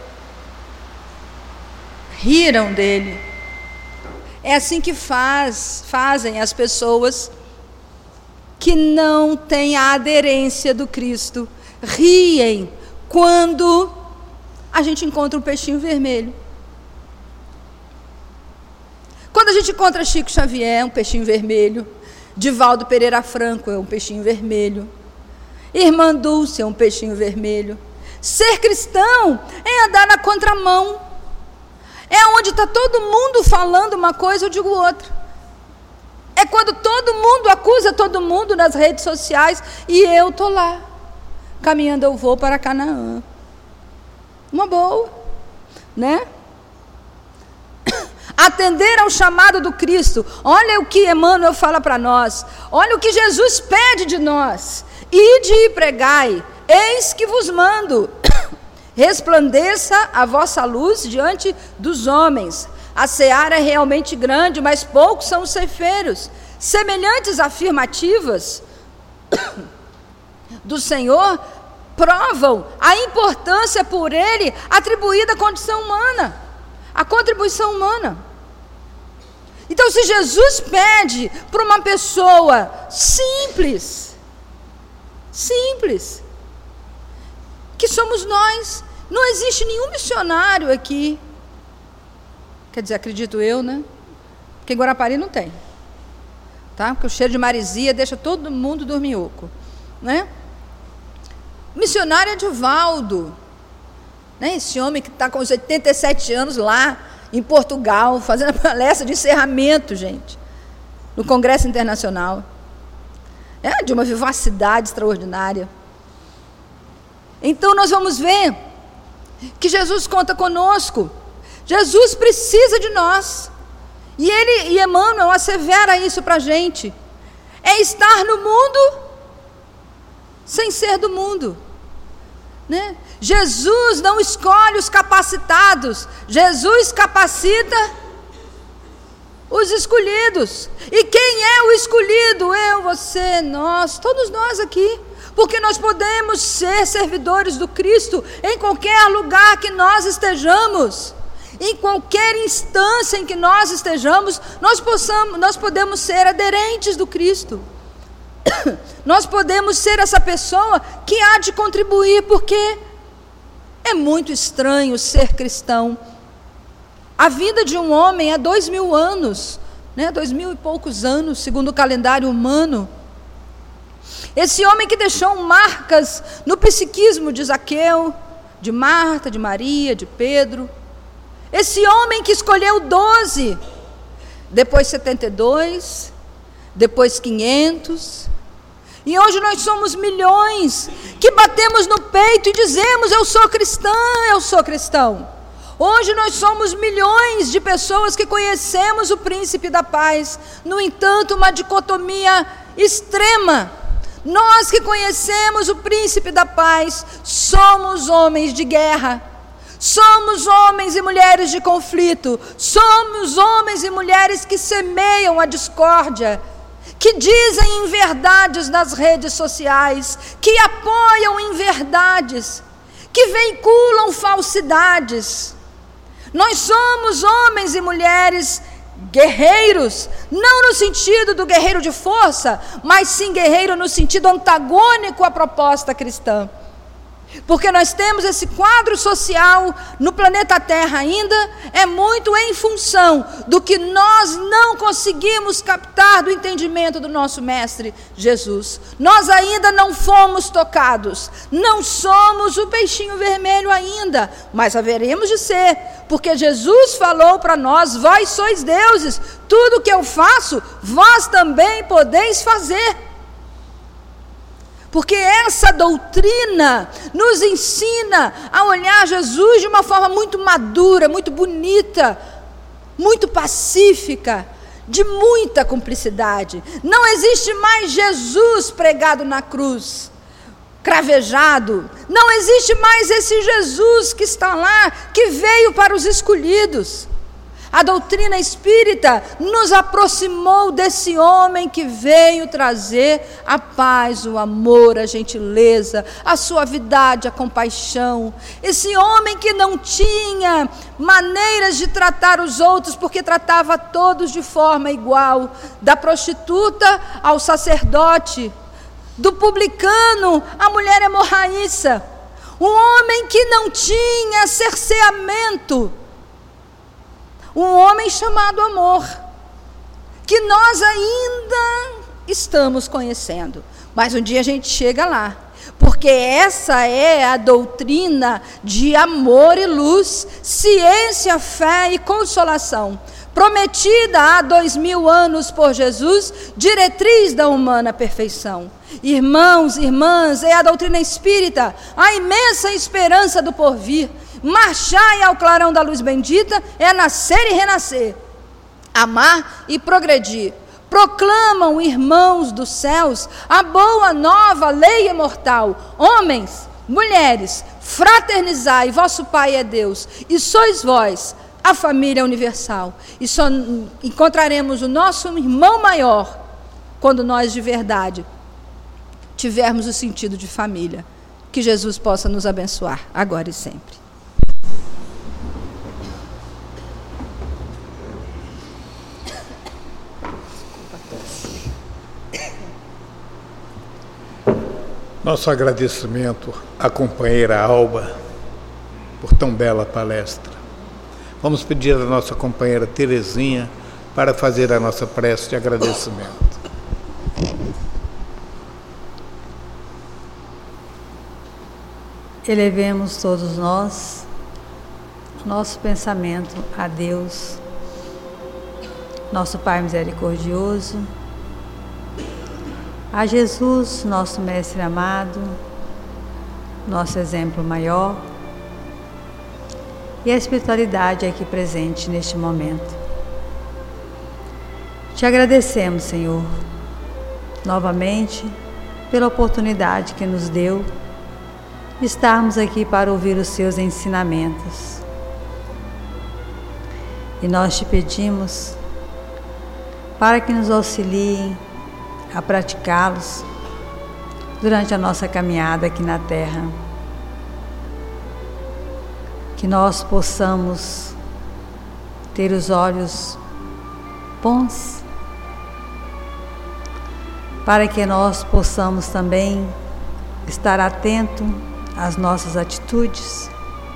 Riram dele. É assim que faz, fazem as pessoas que não têm a aderência do Cristo. Riem quando a gente encontra um peixinho vermelho. Quando a gente encontra Chico Xavier, um peixinho vermelho. Divaldo Pereira Franco é um peixinho vermelho. Irmã Dulce é um peixinho vermelho. Ser cristão é andar na contramão. É onde está todo mundo falando uma coisa, eu digo outra. É quando todo mundo acusa todo mundo nas redes sociais e eu estou lá, caminhando eu vou para Canaã. Uma boa, né? Atender ao chamado do Cristo. Olha o que Emmanuel fala para nós. Olha o que Jesus pede de nós. Ide e pregai, eis que vos mando. Resplandeça a vossa luz diante dos homens. A seara é realmente grande, mas poucos são os ceifeiros. Semelhantes afirmativas do Senhor provam a importância por ele atribuída à condição humana, a contribuição humana. Então, se Jesus pede para uma pessoa simples, simples, que somos nós, não existe nenhum missionário aqui, quer dizer, acredito eu, né? Porque em Guarapari não tem, tá? Porque o cheiro de maresia deixa todo mundo dorminhoco, né? Missionário é Divaldo, né? Esse homem que está com os oitenta e sete anos lá em Portugal, fazendo a palestra de encerramento, gente, no Congresso Internacional, é de uma vivacidade extraordinária. Então nós vamos ver que Jesus conta conosco. Jesus precisa de nós. E ele, e Emmanuel assevera isso para a gente. É estar no mundo sem ser do mundo, né? Jesus não escolhe os capacitados, Jesus capacita os escolhidos. E quem é o escolhido? Eu, você, nós, todos nós aqui. Porque nós podemos ser servidores do Cristo em qualquer lugar que nós estejamos. Em qualquer instância em que nós estejamos, nós, possamos, nós podemos ser aderentes do Cristo. Nós podemos ser essa pessoa que há de contribuir, porque é muito estranho ser cristão. A vida de um homem é dois mil anos, né? dois mil e poucos anos, segundo o calendário humano. Esse homem que deixou marcas no psiquismo de Zaqueu, de Marta, de Maria, de Pedro. Esse homem que escolheu doze, depois setenta e dois, depois quinhentos, e hoje nós somos milhões que batemos no peito e dizemos: eu sou cristã, eu sou cristão. Hoje nós somos milhões de pessoas que conhecemos o Príncipe da Paz. No entanto, uma dicotomia extrema. Nós que conhecemos o Príncipe da Paz somos homens de guerra. Somos homens e mulheres de conflito, somos homens e mulheres que semeiam a discórdia, que dizem inverdades nas redes sociais, que apoiam inverdades, que veiculam falsidades. Nós somos homens e mulheres guerreiros, não no sentido do guerreiro de força, mas sim guerreiro no sentido antagônico à proposta cristã. Porque nós temos esse quadro social no planeta Terra ainda, é muito em função do que nós não conseguimos captar do entendimento do nosso Mestre Jesus. Nós ainda não fomos tocados, não somos o peixinho vermelho ainda, mas haveremos de ser, porque Jesus falou para nós: vós sois deuses, tudo que eu faço, vós também podeis fazer. Porque essa doutrina nos ensina a olhar Jesus de uma forma muito madura, muito bonita, muito pacífica, de muita cumplicidade. Não existe mais Jesus pregado na cruz, cravejado. Não existe mais esse Jesus que está lá, que veio para os escolhidos. A doutrina espírita nos aproximou desse homem que veio trazer a paz, o amor, a gentileza, a suavidade, a compaixão. Esse homem que não tinha maneiras de tratar os outros, porque tratava todos de forma igual, da prostituta ao sacerdote, do publicano à mulher hemorraíça. Um homem que não tinha cerceamento. Um homem chamado amor. que nós ainda estamos conhecendo. Mas um dia a gente chega lá, porque essa é a doutrina de amor e luz, ciência, fé e consolação, prometida há dois mil anos por Jesus, diretriz da humana perfeição. Irmãos, irmãs, é a doutrina espírita, a imensa esperança do porvir. Marchai ao clarão da luz bendita é nascer e renascer, amar e progredir. Proclamam, irmãos dos céus, a boa nova lei imortal. Homens, mulheres, fraternizai, vosso Pai é Deus, e sois vós a família universal. E só encontraremos o nosso irmão maior quando nós de verdade tivermos o sentido de família. Que Jesus possa nos abençoar, agora e sempre. Nosso agradecimento à companheira Alba por tão bela palestra. Vamos pedir à nossa companheira Terezinha para fazer a nossa prece de agradecimento. Elevemos todos nós nosso pensamento a Deus, nosso Pai misericordioso, a Jesus, nosso Mestre amado, nosso exemplo maior, e a espiritualidade aqui presente neste momento. Te agradecemos, Senhor, novamente, pela oportunidade que nos deu de estarmos aqui para ouvir os seus ensinamentos. E nós te pedimos para que nos auxiliem a praticá-los durante a nossa caminhada aqui na Terra. Que nós possamos ter os olhos bons, para que nós possamos também estar atento às nossas atitudes,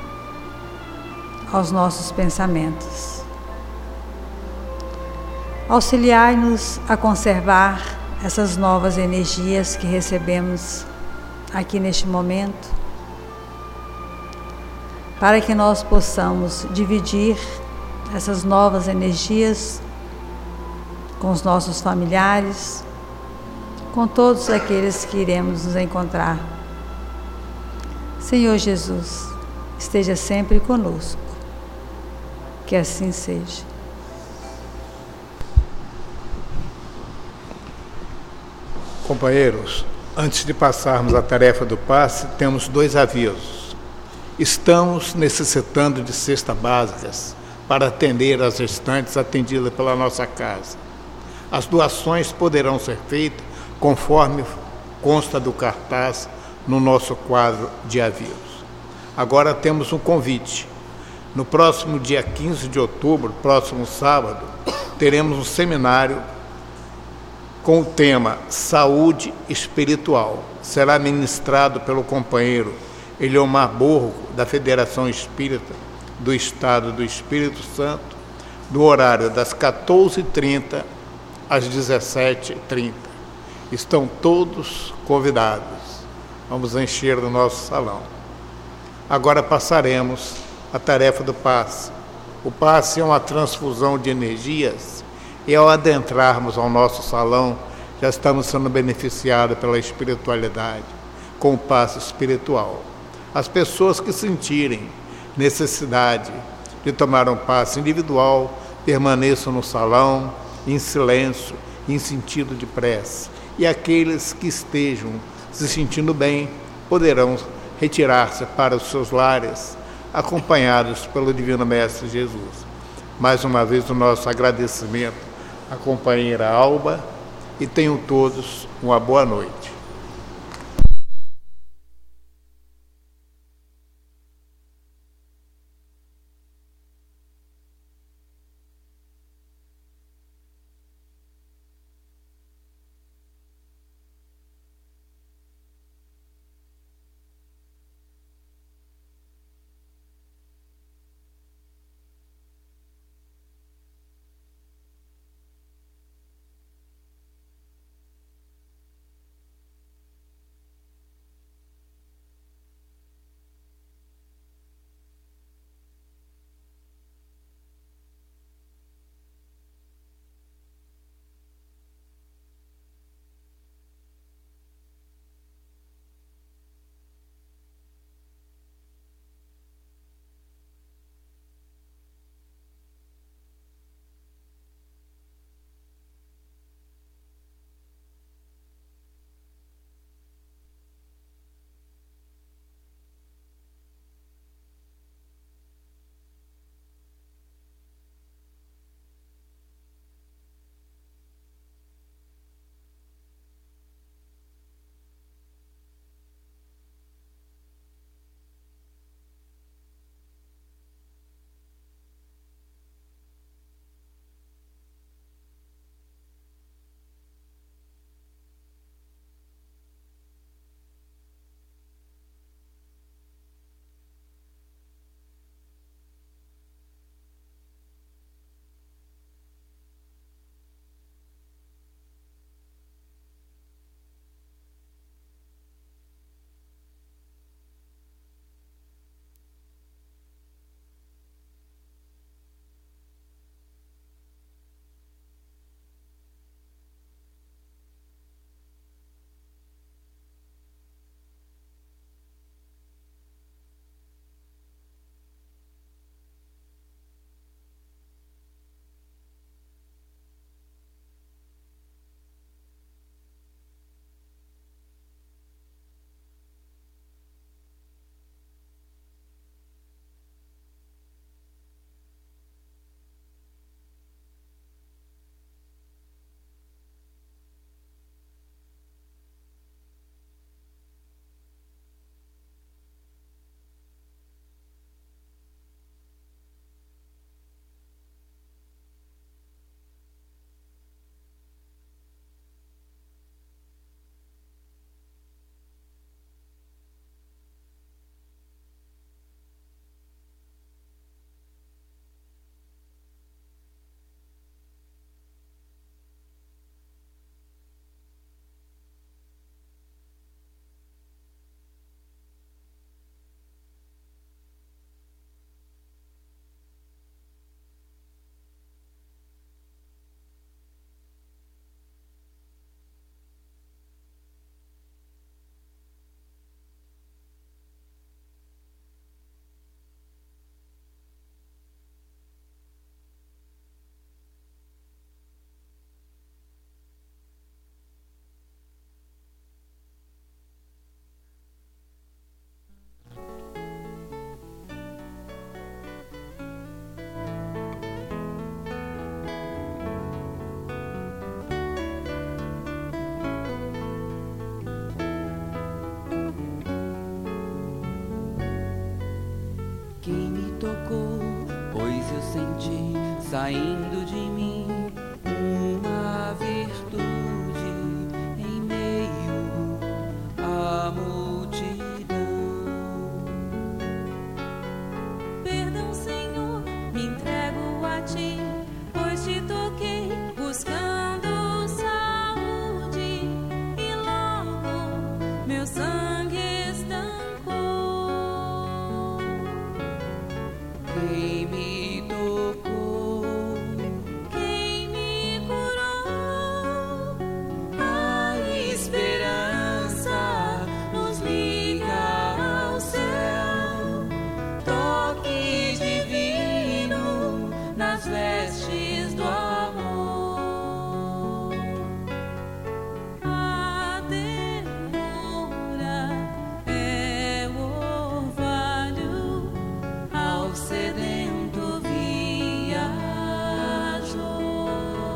aos nossos pensamentos. Auxiliai-nos a conservar essas novas energias que recebemos aqui neste momento, para que nós possamos dividir essas novas energias com os nossos familiares, com todos aqueles que iremos nos encontrar. Senhor Jesus, esteja sempre conosco. Que assim seja. Companheiros, antes de passarmos à tarefa do passe, temos dois avisos. Estamos necessitando de cestas básicas para atender as gestantes atendidas pela nossa casa. As doações poderão ser feitas conforme consta do cartaz no nosso quadro de avisos. Agora temos um convite. No próximo dia quinze de outubro, próximo sábado, teremos um seminário com o tema Saúde Espiritual. Será ministrado pelo companheiro Eliomar Borgo, da Federação Espírita do Estado do Espírito Santo, do horário das quatorze e trinta às dezessete e trinta. Estão todos convidados. Vamos encher o nosso salão. Agora passaremos à tarefa do passe. O passe é uma transfusão de energias e ao adentrarmos ao nosso salão, já estamos sendo beneficiados pela espiritualidade com o passe espiritual. As pessoas que sentirem necessidade de tomar um passe individual, permaneçam no salão, em silêncio, em sentido de prece. E aqueles que estejam se sentindo bem, poderão retirar-se para os seus lares, acompanhados pelo Divino Mestre Jesus. Mais uma vez o nosso agradecimento à companheira Alba, e tenham todos uma boa noite. pois eu senti saindo de mim uma virtude em meio à multidão. Perdão, Senhor, me entrego a ti, pois te toquei buscando saúde e logo meu sangue estancou. Quem me tocou, Quem me curou, a esperança nos liga ao céu. Toque divino nas vestes do amor. A ternura é o orvalho ao sedento viajou.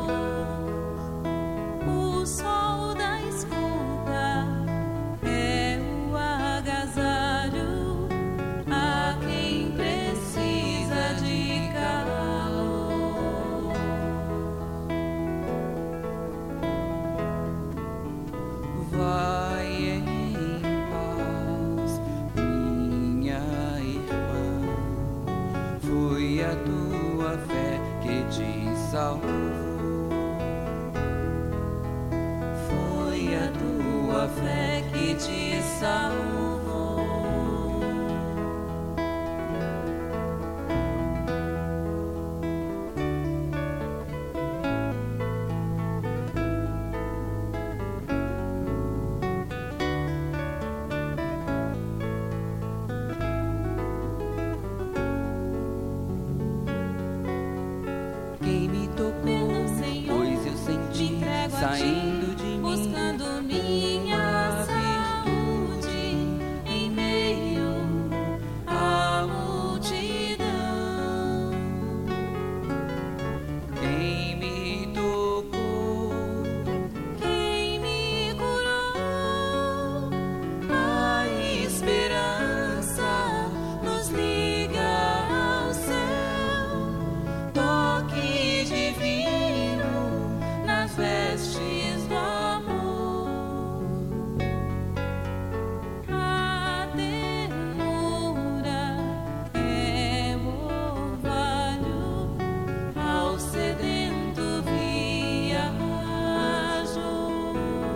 O sol da escuta é o agasalho a quem precisa de calor. vai em paz, minha irmã. Foi a tua fé que te salvou. Foi a tua fé que te salvou. Quem me tocou, Perdão, Senhor, pois eu me senti entrego a saindo ti, de mim buscando minha uma saúde em meio à multidão. Quem me tocou, Quem me curou, a esperança nos liga ao céu. Toque divino nas vestes do amor. A ternura é o orvalho ao sedento viajou.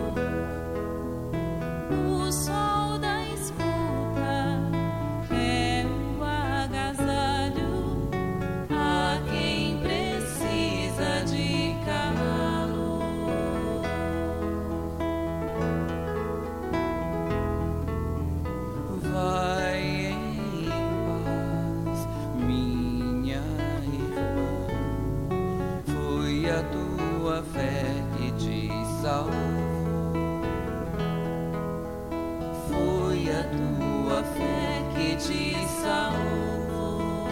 O sol da escuta é o agasalho a quem precisa de calor. vai em paz, minha irmã. Foi a tua fé que te salvou. Foi a tua fé que te salvou.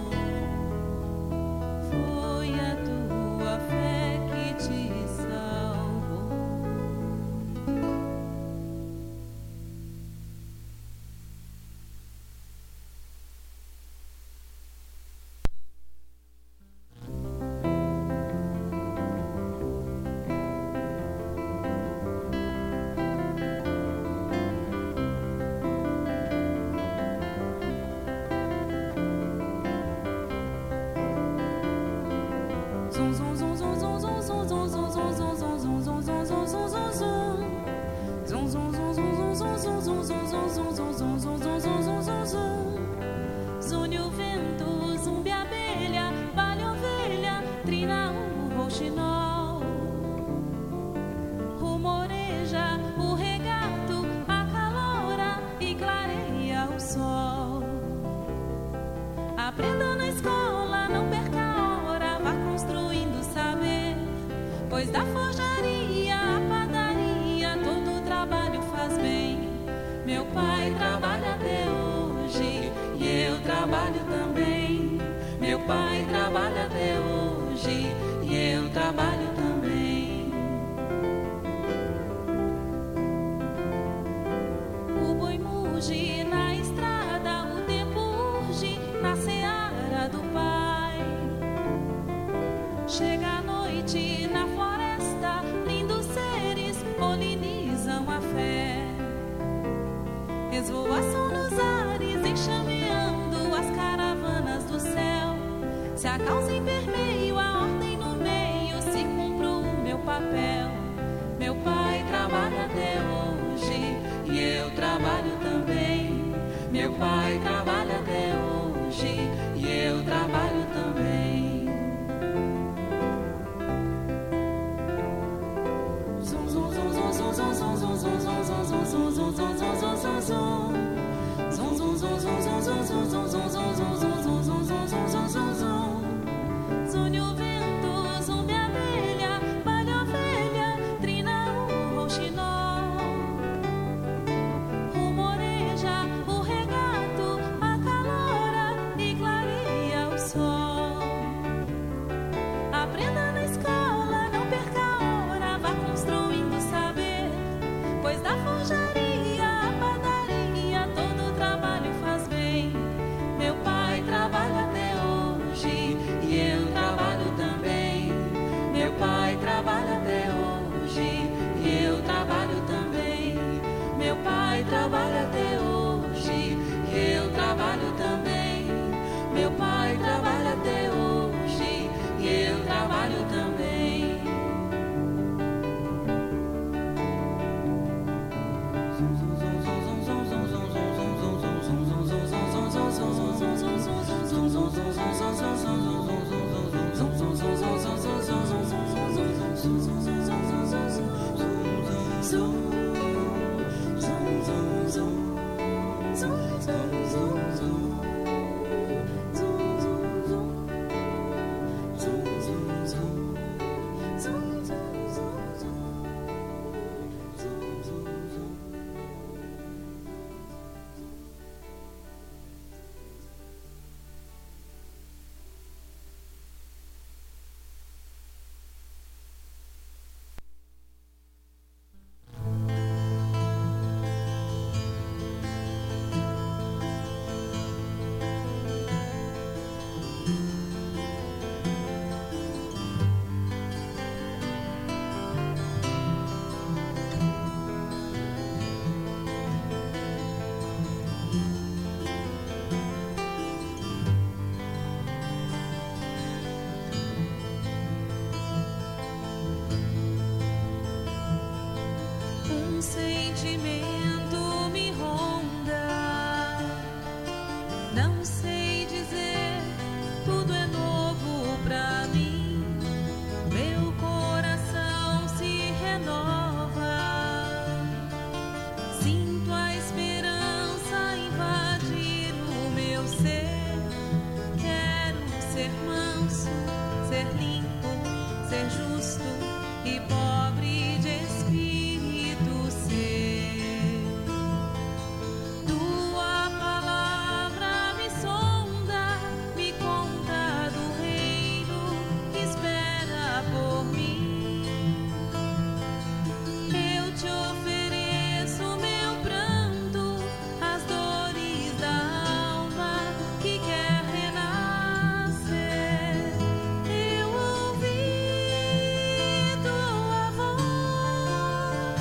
Foi a tua fé que te salvou. Zum zum zum zum zum zum zum zum zum zum zum zum zum zum zum zum zum zum zum. Zum zum zum zum zum zum zum zum zum zum zum zum zum zum zum zum zum zum zum. Zune o vento, zumbi a abelha, vale ovelha, trina o rouxinol. Rumoreja o regato, acalora e clareia o sol. Aprenda na escola, não perca a hora, vá construindo saber. Pois da forjaria à padaria, todo trabalho faz bem. Meu pai trabalha até hoje e eu trabalho também. Meu pai trabalha até hoje e eu trabalho também. O boi muge na estrada, o tempo urge na seara do pai. noite na floresta, lindos seres polinizam a fé. Esvoaçam nos ares, enxameando as caravanas do céu. Se a causa em vermelho, a ordem no meio, se cumpro o meu papel. Meu pai trabalha até hoje e eu trabalho também. Meu pai trabalha até hoje e eu trabalho também. Zum zum zum zum zum zum zum zum zum zum zum zum zum zum zum zum zum zum. Zum zum zum zum zum zum zum zum zum zum zum zum zum zum zum zum. Zune o vento, zumbi a abelha, balha a ovelha, trina o rouxinol. Rumoreja o regato, acalora e clareia o sol. Aprenda na escola, não perca a hora, vá construindo saber, pois da forjaria à padaria todo o trabalho faz bem. Meu pai trabalha até hoje e eu trabalho também. Meu pai trabalha até hoje e eu trabalho também. Meu pai trabalha até hoje e eu trabalho também. Meu pai trabalha até hoje e eu trabalho também. Sentimento me ronda, não sei dizer, tudo é novo pra mim. Meu coração se renova, sinto a esperança invadir o meu ser. Quero ser manso, ser limpo, ser justo e pobre de espírito. Tua palavra me sonda, me conta do reino que espera por mim. Eu te ofereço meu pranto, as dores da alma que quer renascer. Eu ouvi tua voz.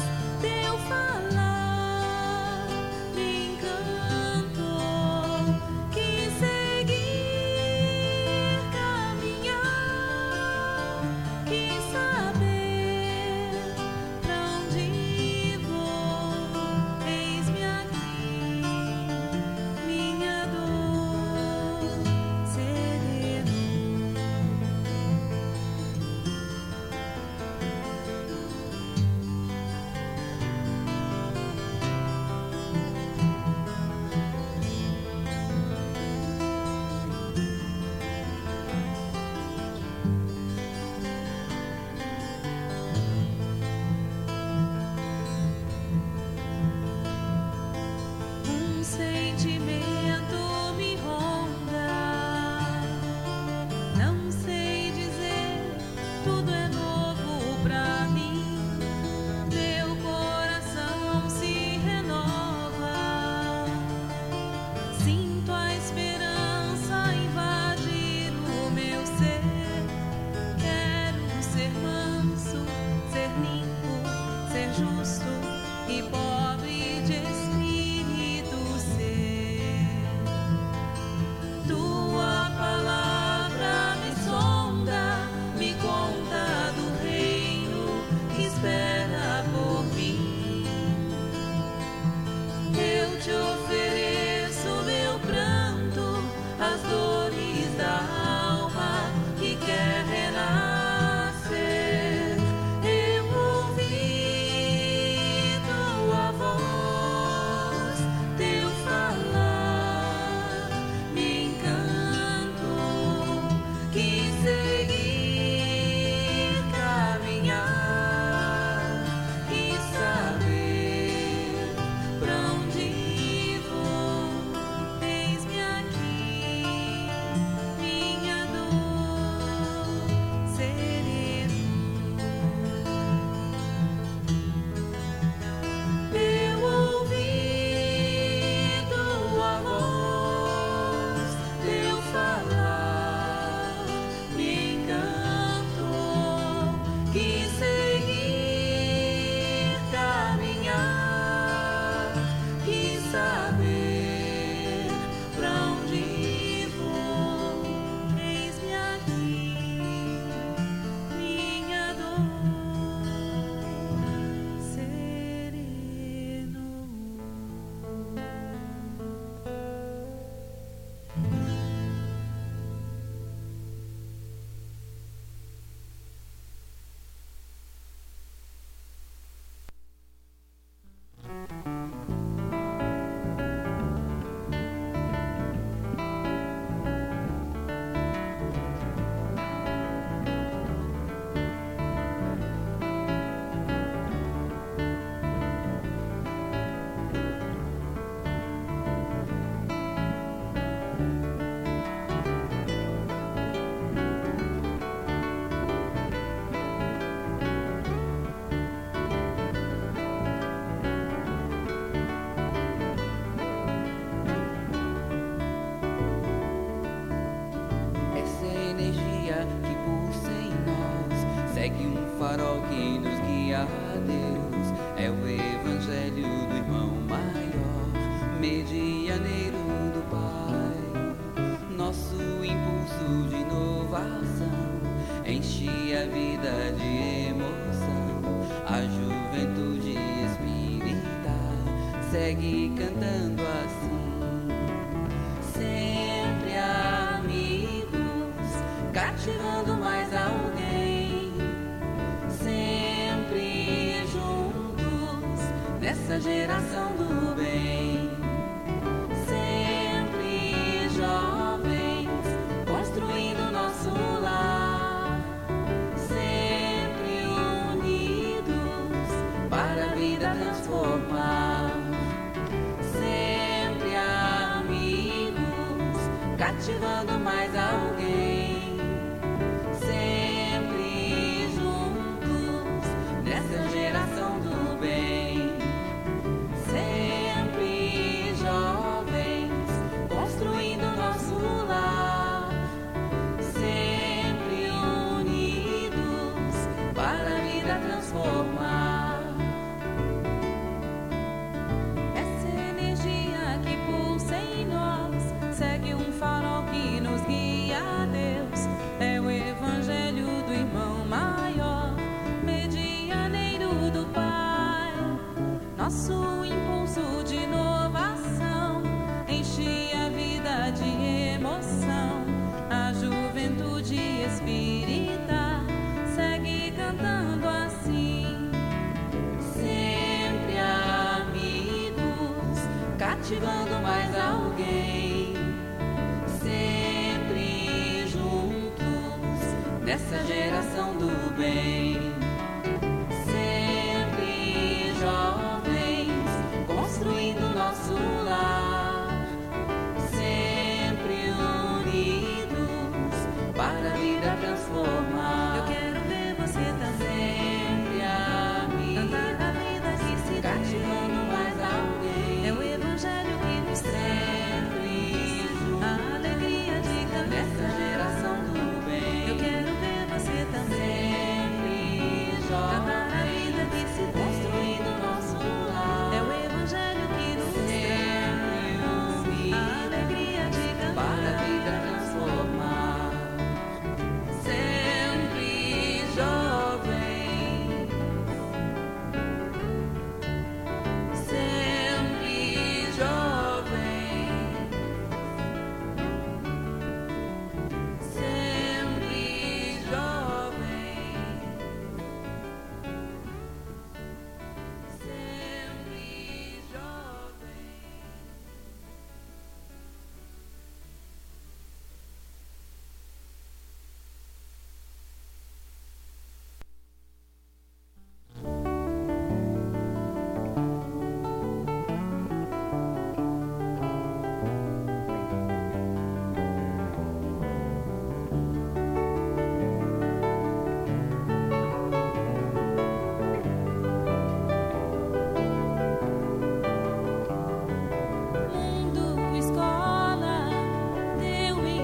é o Evangelho do irmão maior, medianeiro do Pai. Nosso impulso de inovação enche a vida de emoção. A juventude espírita segue cantando assim, sempre amigos, cativando mais alguém, sempre juntos nessa geração do bem, sempre jovens construindo nosso lar, sempre unidos para a vida transformar, sempre amigos, cativando mais alguém, sempre juntos nessa geração do bem, sempre jovens construindo nosso lar, sempre unidos para a vida transformar. Essa energia que pulsa em nós segue um farol que nos guia a Deus. É o Evangelho do irmão maior, medianeiro do Pai. Nosso impulso de inovação enche a vida de emoção. A juventude espírita segue cantando assim, sempre amigos, cativando mais alguém, sempre juntos nessa geração do bem.